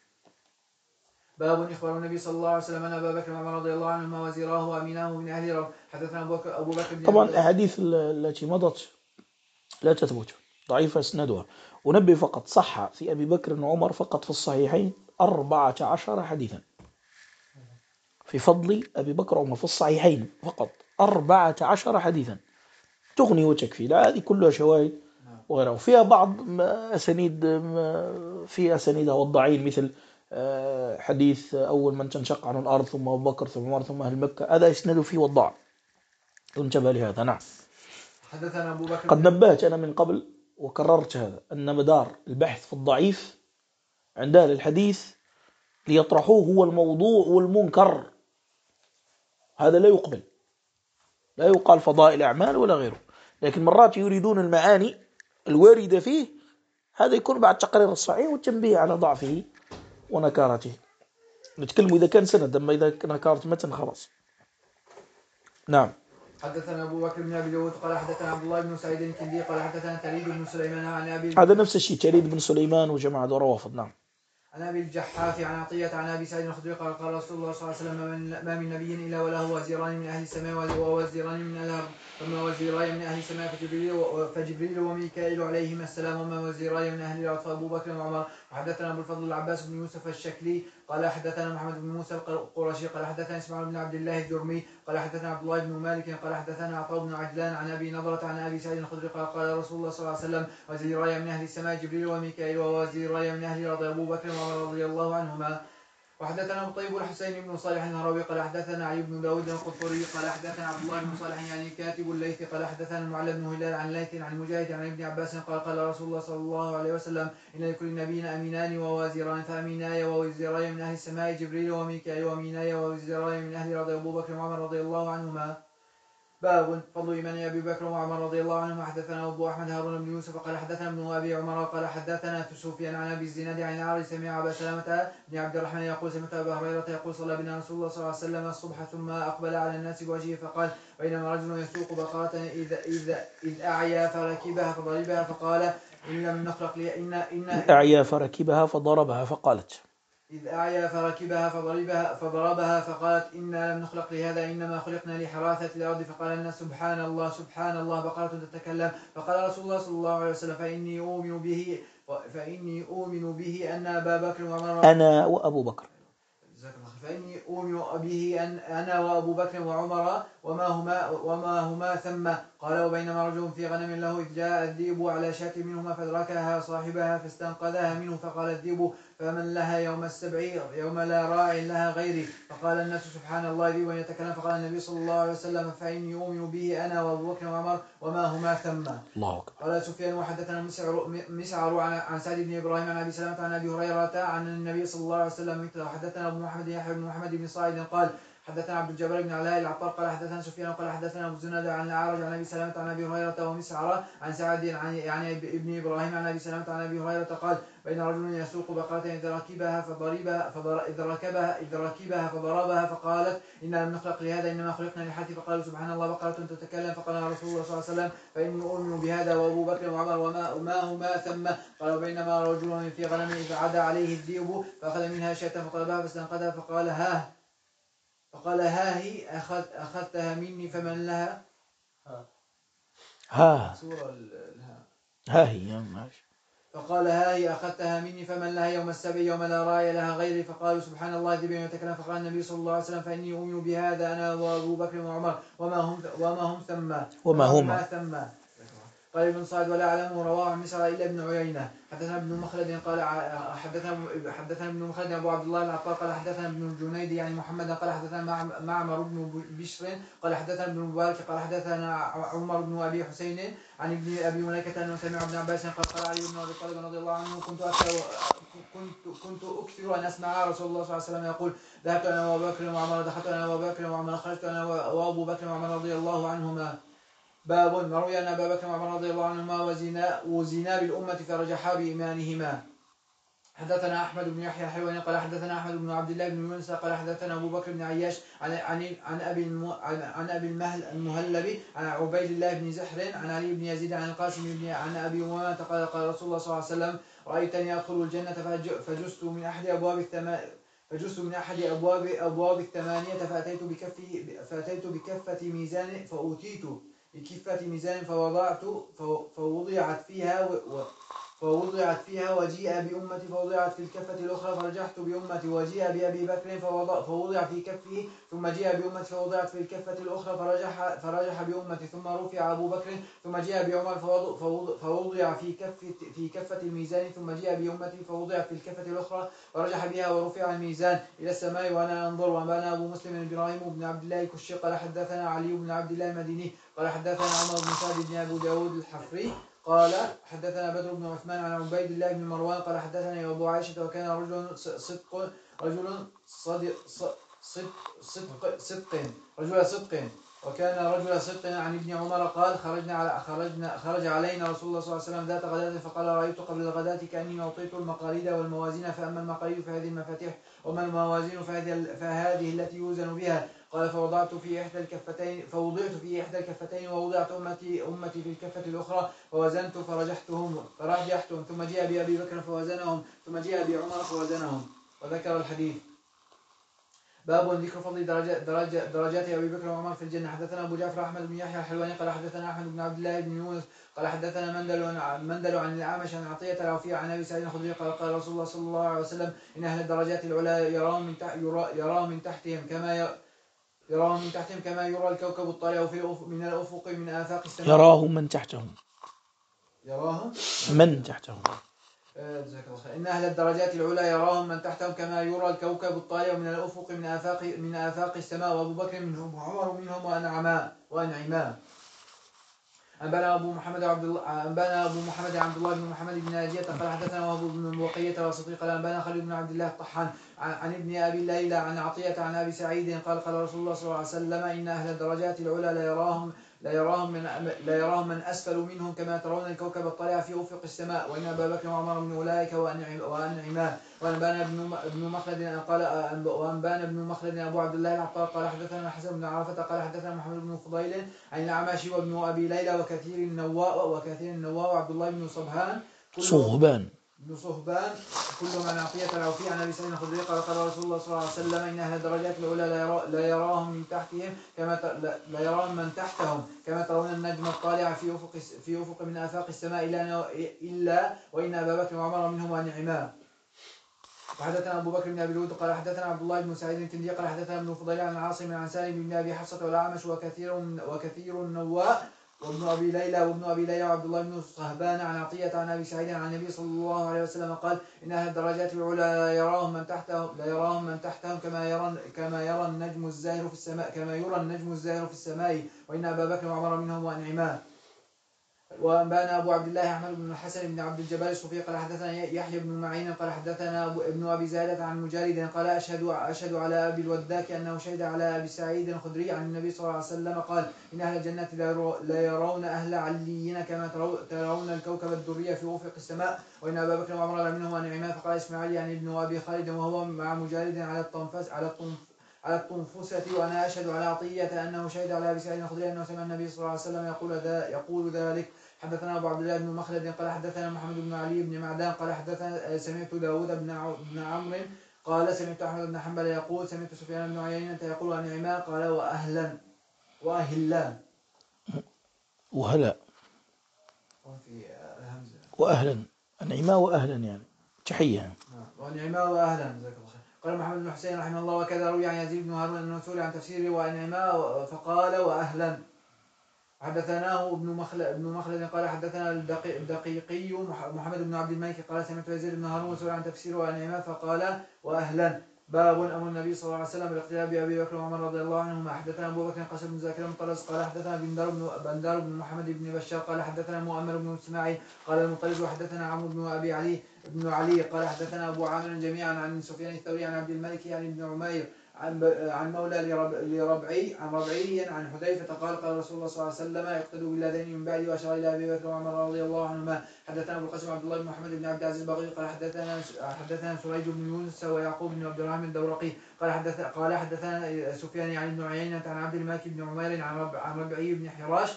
باب إخبار النبي صلى الله عليه وسلم أن أبا بكر وعمر رضي الله عنهما وزيراه وأميناه من أهل رب. حدثنا أبو بكر طبعا الأحاديث التي مضت لا تثبت، ضعيفة اسنادها. ونبي فقط صح في أبي بكر وعمر فقط في الصحيحين 14 حديثا في فضل أبي بكر وعمر في الصحيحين فقط 14 حديثا تغني وتكفي. لا هذه كلها شواهد وغيرها، وفيها بعض أسانيد في أسانيدها والضعين، مثل حديث أول من تنشق عن الأرض ثم أبو بكر ثم عمر ثم أهل مكة، هذا إسناده فيه والضع، انتبه لهذا. نعم. حدثنا أبو بكر قد نبهت أنا من قبل وكررت هذا، أن مدار البحث في الضعيف عند أهل الحديث ليطرحوه هو الموضوع والمنكر، هذا لا يقبل، لا يقال فضائل أعمال ولا غيره، لكن مرات يريدون المعاني الواردة فيه، هذا يكون بعد تقرير الصحيح والتنبيه على ضعفه ونكارته. نتكلم إذا كان سند، أما إذا نكارت متن خلاص. نعم. حدثنا أبو بكر بن أبي داود قال حدثنا عبد الله بن سعيد الكندي قال حدثنا تليد بن سليمان عن أبي، هذا نفس الشيء، تليد بن سليمان وجماعة روافض. نعم. عن أبي الجحاف عن عطية عن أبي سعيد الخدري قال رسول الله صلى الله عليه وسلم ما من نبي إلا وله وزيران من أهل السماء ووزيران من أهل الأرض، فما وزيراي من أهل السماء فجبريل وميكائيل عليهما السلام، وما وزيراي من أهل الأرض فأبو بكر وعمر. وحدثنا أبو الفضل العباس بن يوسف الشكلي قال حدثنا محمد بن موسى القرشي قال حدثنا إسماعيل بن عبد الله الجرمي قال حدثنا عبد الله بن مالك قال حدثنا عطاء بن عجلان عن أبي نضرة عن أبي سعيد الخدري قال رسول الله صلى الله عليه وسلم وزيراي من أهل السماء جبريل وميكائيل ووزيراي من أهل الأرض أبو بكر وعمر رضي الله عنهما. وحدثنا أبو طيب الحسين بن صالح النهروي قال حدثنا علي بن داود القطري قال حدثنا عبد الله بن صالح يعني كاتب الليث قال حدثنا المعلى بن هلال عن الليث عن مجاهد عن ابن عباس قال رسول الله صلى الله عليه وسلم إن لكل نبي أمينان ووزيران، فأميناي ووزيراي من أهل السماء جبريل وميكائيل، وأميناي ووزيراي من أهل الأرض أبو بكر وعمر رضي الله عنهما. باب فضل إيمان أبي بكر وعمر رضي الله عنهما. حدثنا أبو أحمد هارون بن يوسف قال حدثنا ابن أبي عمر قال حدثنا سفيان عن أبي الزناد عن الأعرج سمع أبا سلمة بن عبد الرحمن يقول سمعت أبا هريرة يقول صلى بنا رسول الله صلى الله عليه وسلم الصبح ثم أقبل على الناس بوجهه فقال بينما رجل يسوق بقرة إذ أعيا فركبها فضربها فقال إن لم نخلق لي إذ أعيا فركبها فضربها فقالت إذ أعيا فركبها فضربها فقالت إنا لم نخلق لهذا إنما خلقنا لحراثة الأرض. فقال الناس سبحان الله سبحان الله بقرة تتكلم. فقال رسول الله صلى الله عليه وسلم فإني أؤمن به أن أبا بكر وعمر أنا وأبو بكر فإني أؤمن به أنا وأبو بكر وعمر وما هما ثم. قال وبينما رجل في غنم له إذ جاء الذئب على شاة منهما فأدركها صاحبها فاستنقذها منه فقال الذئب فمن لها يوم السبع يوم لا راع لها غيري. فقال الناس سبحان الله ذئب يتكلم. فقال النبي صلى الله عليه وسلم فإني أؤمن به أنا وأبو بكر وعمر وما هما ثم. الله أكبر. قال سفيان وحدثنا مسعر عن سعد بن إبراهيم عن أبي سلمة عن أبي هريرة عن النبي صلى الله عليه وسلم مثله. حدثنا أبو محمد يحيى بن محمد بن صاعد قال حدثنا عبد الجبار بن علاء العطار قال حدثنا سفيان قال حدثنا أبو زناد عن الأعرج عن أبي سلمة عن أبي هريرة ومسعر عن سعد يعني ابن إبراهيم عن أبي سلمة عن أبي هريرة قال بين رجل يسوق بقرة إذ ركبها فضربها فقالت إنا لم نخلق لهذا إنما خلقنا للحرث. فقالوا سبحان الله بقرة تتكلم. فقال رسول الله صلى الله عليه وسلم فإني أؤمن بهذا وأبو بكر وعمر وما هما ثم. قال بينما رجل في غنم إذ عدا عليه الذئب فأخذ منها شاة فطلبها فاستنقذها فقال ها هي أخذتها مني فمن لها ها هي ماشي. فقال ها هي أخذتها مني فمن لها يوم السبع يوم لا راعي لها غيري. فقالوا سبحان الله ذئب يتكلم. فقال النبي صلى الله عليه وسلم فإني أؤمن بهذا أنا وأبو بكر وعمر وما هما ثم. قال ابن صعد ولا أعلمه رواه عن مسعر إلا ابن عيينة. حدثنا ابن مخلد قال حدثنا ابن مخلد أبو عبد الله العطار قال حدثنا ابن الجنيد يعني محمد قال حدثنا معمر بن بشر قال حدثنا ابن المبارك قال حدثنا عمر بن أبي حسين عن ابن أبي مليكة أنه سمع ابن عباس قال علي بن أبي طالب رضي الله عنه كنت أكثر أن أسمع رسول الله صلى الله عليه وسلم يقول ذهبت أنا وأبو بكر وعمر دخلت أنا وأبو بكر وعمر خرجت أنا وأبو بكر وعمر رضي الله عنهما. باب روي أن أبا بكر وعمر رضي الله عنهما وزنا بالأمة فرجحا بإيمانهما. حدثنا أحمد بن يحيى الحلواني قال حدثنا أحمد بن عبد الله بن يونس قال حدثنا أبو بكر بن عياش عن أبي المهلبي عن عبيد الله بن زحر عن علي بن يزيد عن القاسم عن أبي أمامة قال رسول الله صلى الله عليه وسلم رأيتني أدخل الجنة فجست من أحد أبواب الثمانية فأتيت بكفة ميزان فأوتيت بكفة ميزان فوضعت فيها وجيء بأمتي فوضعت في الكفة الأخرى فرجحت بأمتي وجيء بأبي بكر فوضع في كفه ثم جيء بأمتي فوضعت في الكفة الأخرى فرجح بأمتي ثم رفع أبو بكر ثم جيء بعمر فوضع في كفة الميزان ثم جيء بأمتي فوضع في الكفة الأخرى فرجح بها ورفع الميزان إلى السماء وأنا أنظر. وأنبانا أبو مسلم إبراهيم بن عبد الله الكشي قال حدثنا علي بن عبد الله المديني قال حدثنا عمر بن سعد بن أبو داود الحفري قال حدثنا بدر بن عثمان عن عبيد الله بن مروان قال حدثني أبو عائشة وكان رجل صدق وكان رجل صدق عن ابن عمر قال خرج علينا رسول الله صلى الله عليه وسلم ذات غداة فقال رأيت قبل الغداة كأني أعطيت المقاليد والموازين فأما المقاليد فهذه المفاتيح وما الموازين فهذه التي يوزن بها. قال فوضعت في إحدى الكفتين ووضعت أمتي في الكفة الأخرى فوزنت فرجحتهم ثم جاء بأبي بكر فوزنهم ثم جاء بعمر فوزنهم. وذكر الحديث. باب ذكر فضل درجات أبي بكر وعمر في الجنة. حدثنا أبو جعفر أحمد بن يحيى الحلواني قال حدثنا أحمد بن عبد الله بن يونس قال حدثنا مندل عن الأعمش عن عطية العوفي عن أبي سعيد الخدري قال رسول الله صلى الله عليه وسلم إن أهل الدرجات العلى يراهم من تحتهم كما يرى الكوكب الطالع من الأفق من آفاق السماء. يراهم من تحتهم. جزاك الله خير. إن أهل الدرجات العلى يراهم من تحتهم كما يرى الكوكب الطالع من الأفق من آفاق السماء وأبو بكر منهم وعمر منهم وأنعما. أنبانا أبو محمد عبد الله بن محمد بن ناجية قال حدثنا وهب بن بقية الواسطي قال أنبانا خالد بن عبد الله الطحان عن ابن أبي ليلى عن عطية عن أبي سعيد قال رسول الله صلى الله عليه وسلم إن أهل الدرجات العلى لا يراهم من أسفل منهم كما ترون الكوكب الطالع في أفق السماء. وإن أبا بكر وعمر من أولئك وأنعما. وأنبانا ابن مخلد أبو عبد الله العطار قال حدثنا حسن بن عرفة قال حدثنا محمد بن فضيل عن الأعمش وابن أبي ليلى وكثير النواء وعبد الله بن صهبان كلهم عن عطية العوفي عن أبي سعيد الخدري قال رسول الله صلى الله عليه وسلم إن أهل الدرجات العلى لا يراهم من تحتهم لا يراهم من تحتهم كما ترون النجم الطالع في أفق من آفاق السماء إلا وإن أبا بكر وعمر منهم وأنعما. وحدثنا أبو بكر بن أبي الود قال حدثنا عبد الله بن سعيد الكندي قال حدثنا ابن فضيل عن عاصم عن سالم بن أبي حفصة والأعمش وكثير النواء وابن أبي ليلى وعبد الله بن صهبان عن عطية عن أبي سعيد عن النبي صلى الله عليه وسلم قال إن أهل الدرجات العلى لا يراهم من تحتهم كما يرى النجم الزاهر في السماء وإن أبا بكر وعمر منهم وأنعما. وأنبانا أبو عبد الله أحمد بن الحسن بن عبد الجبار الصوفي قال حدثنا يحيى بن معين قال حدثنا ابن أبي زائدة عن مجالد قال أشهد على أبي الوداك أنه شهد على أبي سعيد الخدري عن النبي صلى الله عليه وسلم قال إن أهل الجنة لا يرون أهل عليين كما ترون الكوكب الدري في أفق السماء وإن أبا بكر وعمر منهم ونعمان. فقال إسماعيل يعني ابن أبي خالد وهو مع مجالد على الطنفسة وأنا أشهد على عطية أنه شهد على أبي سعيد الخدري أنه سمع النبي صلى الله عليه وسلم يقول ذلك. حدثنا أبو عبد الله بن مخلد قال حدثنا محمد بن علي بن معدان قال حدثنا سمعت داود بن عمرو قال سمعت أحمد بن حنبل يقول سمعت سفيان بن عيينة يقول ونعما قال وأهلا وهلا وفي الهمزة وأهلا نعما وأهلا يعني تحية ونعما وأهلا جزاك الله خير. قال محمد بن حسين رحمه الله وكذا روي عن يزيد بن هارون النسوري عن تفسيره ونعما فقال وأهلا. حدثناه ابن مخلد قال حدثنا الدقيقي محمد بن عبد الملك قال سمعت يزيد بن هارون سئل عن تفسيره وأنعما فقال وأهلا. باب أمر النبي صلى الله عليه وسلم بالاقتداء بأبي بكر وعمر رضي الله عنهما. حدثنا أبو بكر قاسم بن زكريا المطرز قال حدثنا بندار بن محمد بن بشار قال حدثنا مؤمل بن اسماعيل قال المطرز وحدثنا عمرو بن أبي علي قال حدثنا أبو عامر جميعا عن سفيان الثوري عن عبد الملك يعني بن عمير عن مولى لربعي عن حذيفة قال رسول الله صلى الله عليه وسلم يقتدوا بالذين من بعد وأشار إلى أبي بكر وعمر رضي الله عنهما. حدثنا أبو القاسم عبد الله بن محمد بن عبد العزيز البغوي قال حدثنا سريج بن يونس ويعقوب بن عبد الرحمن الدورقي قال حدثنا سفيان عن ابن عيينة عن عبد الملك بن عمير عن ربعي بن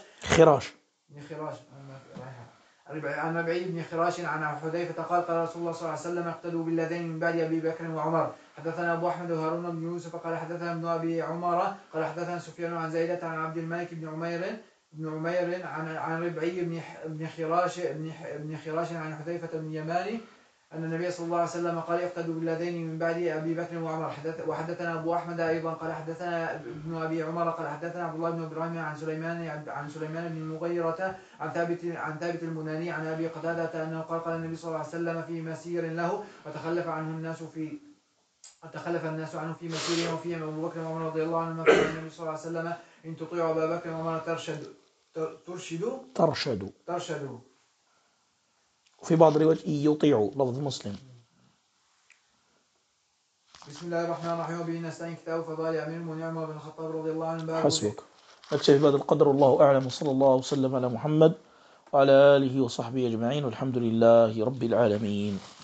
عن ربعي بن خراش عن حذيفة قال رسول الله صلى الله عليه وسلم اقتدوا بالذين من بعد أبي بكر وعمر. حدثنا أبو أحمد وهارون بن يوسف قال حدثنا ابن أبي عمر قال حدثنا سفيان عن زيدة عن عبد الملك بن عمير عن ربعي بن خراش عن حذيفة بن يماني أن النبي صلى الله عليه وسلم قال يقتدوا بالذين من بعد أبي بكر وعمر. وحدثنا أبو أحمد أيضا قال حدثنا ابن أبي عمر قال حدثنا عبد الله بن إبراهيم عن سليمان بن المغيرة عن ثابت البناني عن أبي قتادة أنه قال النبي صلى الله عليه وسلم في مسير له وتخلف الناس عنه في مسيره وفيهم أبو بكر وعمر رضي الله عنهما. قال النبي صلى الله عليه وسلم إن تطيعوا أبا بكر وعمر ترشدوا. وفي بعض الروايات يطيعوا لفظ مسلم. بسم الله الرحمن الرحيم وبه نستعين كتاب فضائل أمير المؤمنين عمر بن الخطاب رضي الله عنه. حسبك. نكتفي بهذا القدر الله أعلم وصلى الله وسلم على محمد وعلى آله وصحبه أجمعين والحمد لله رب العالمين.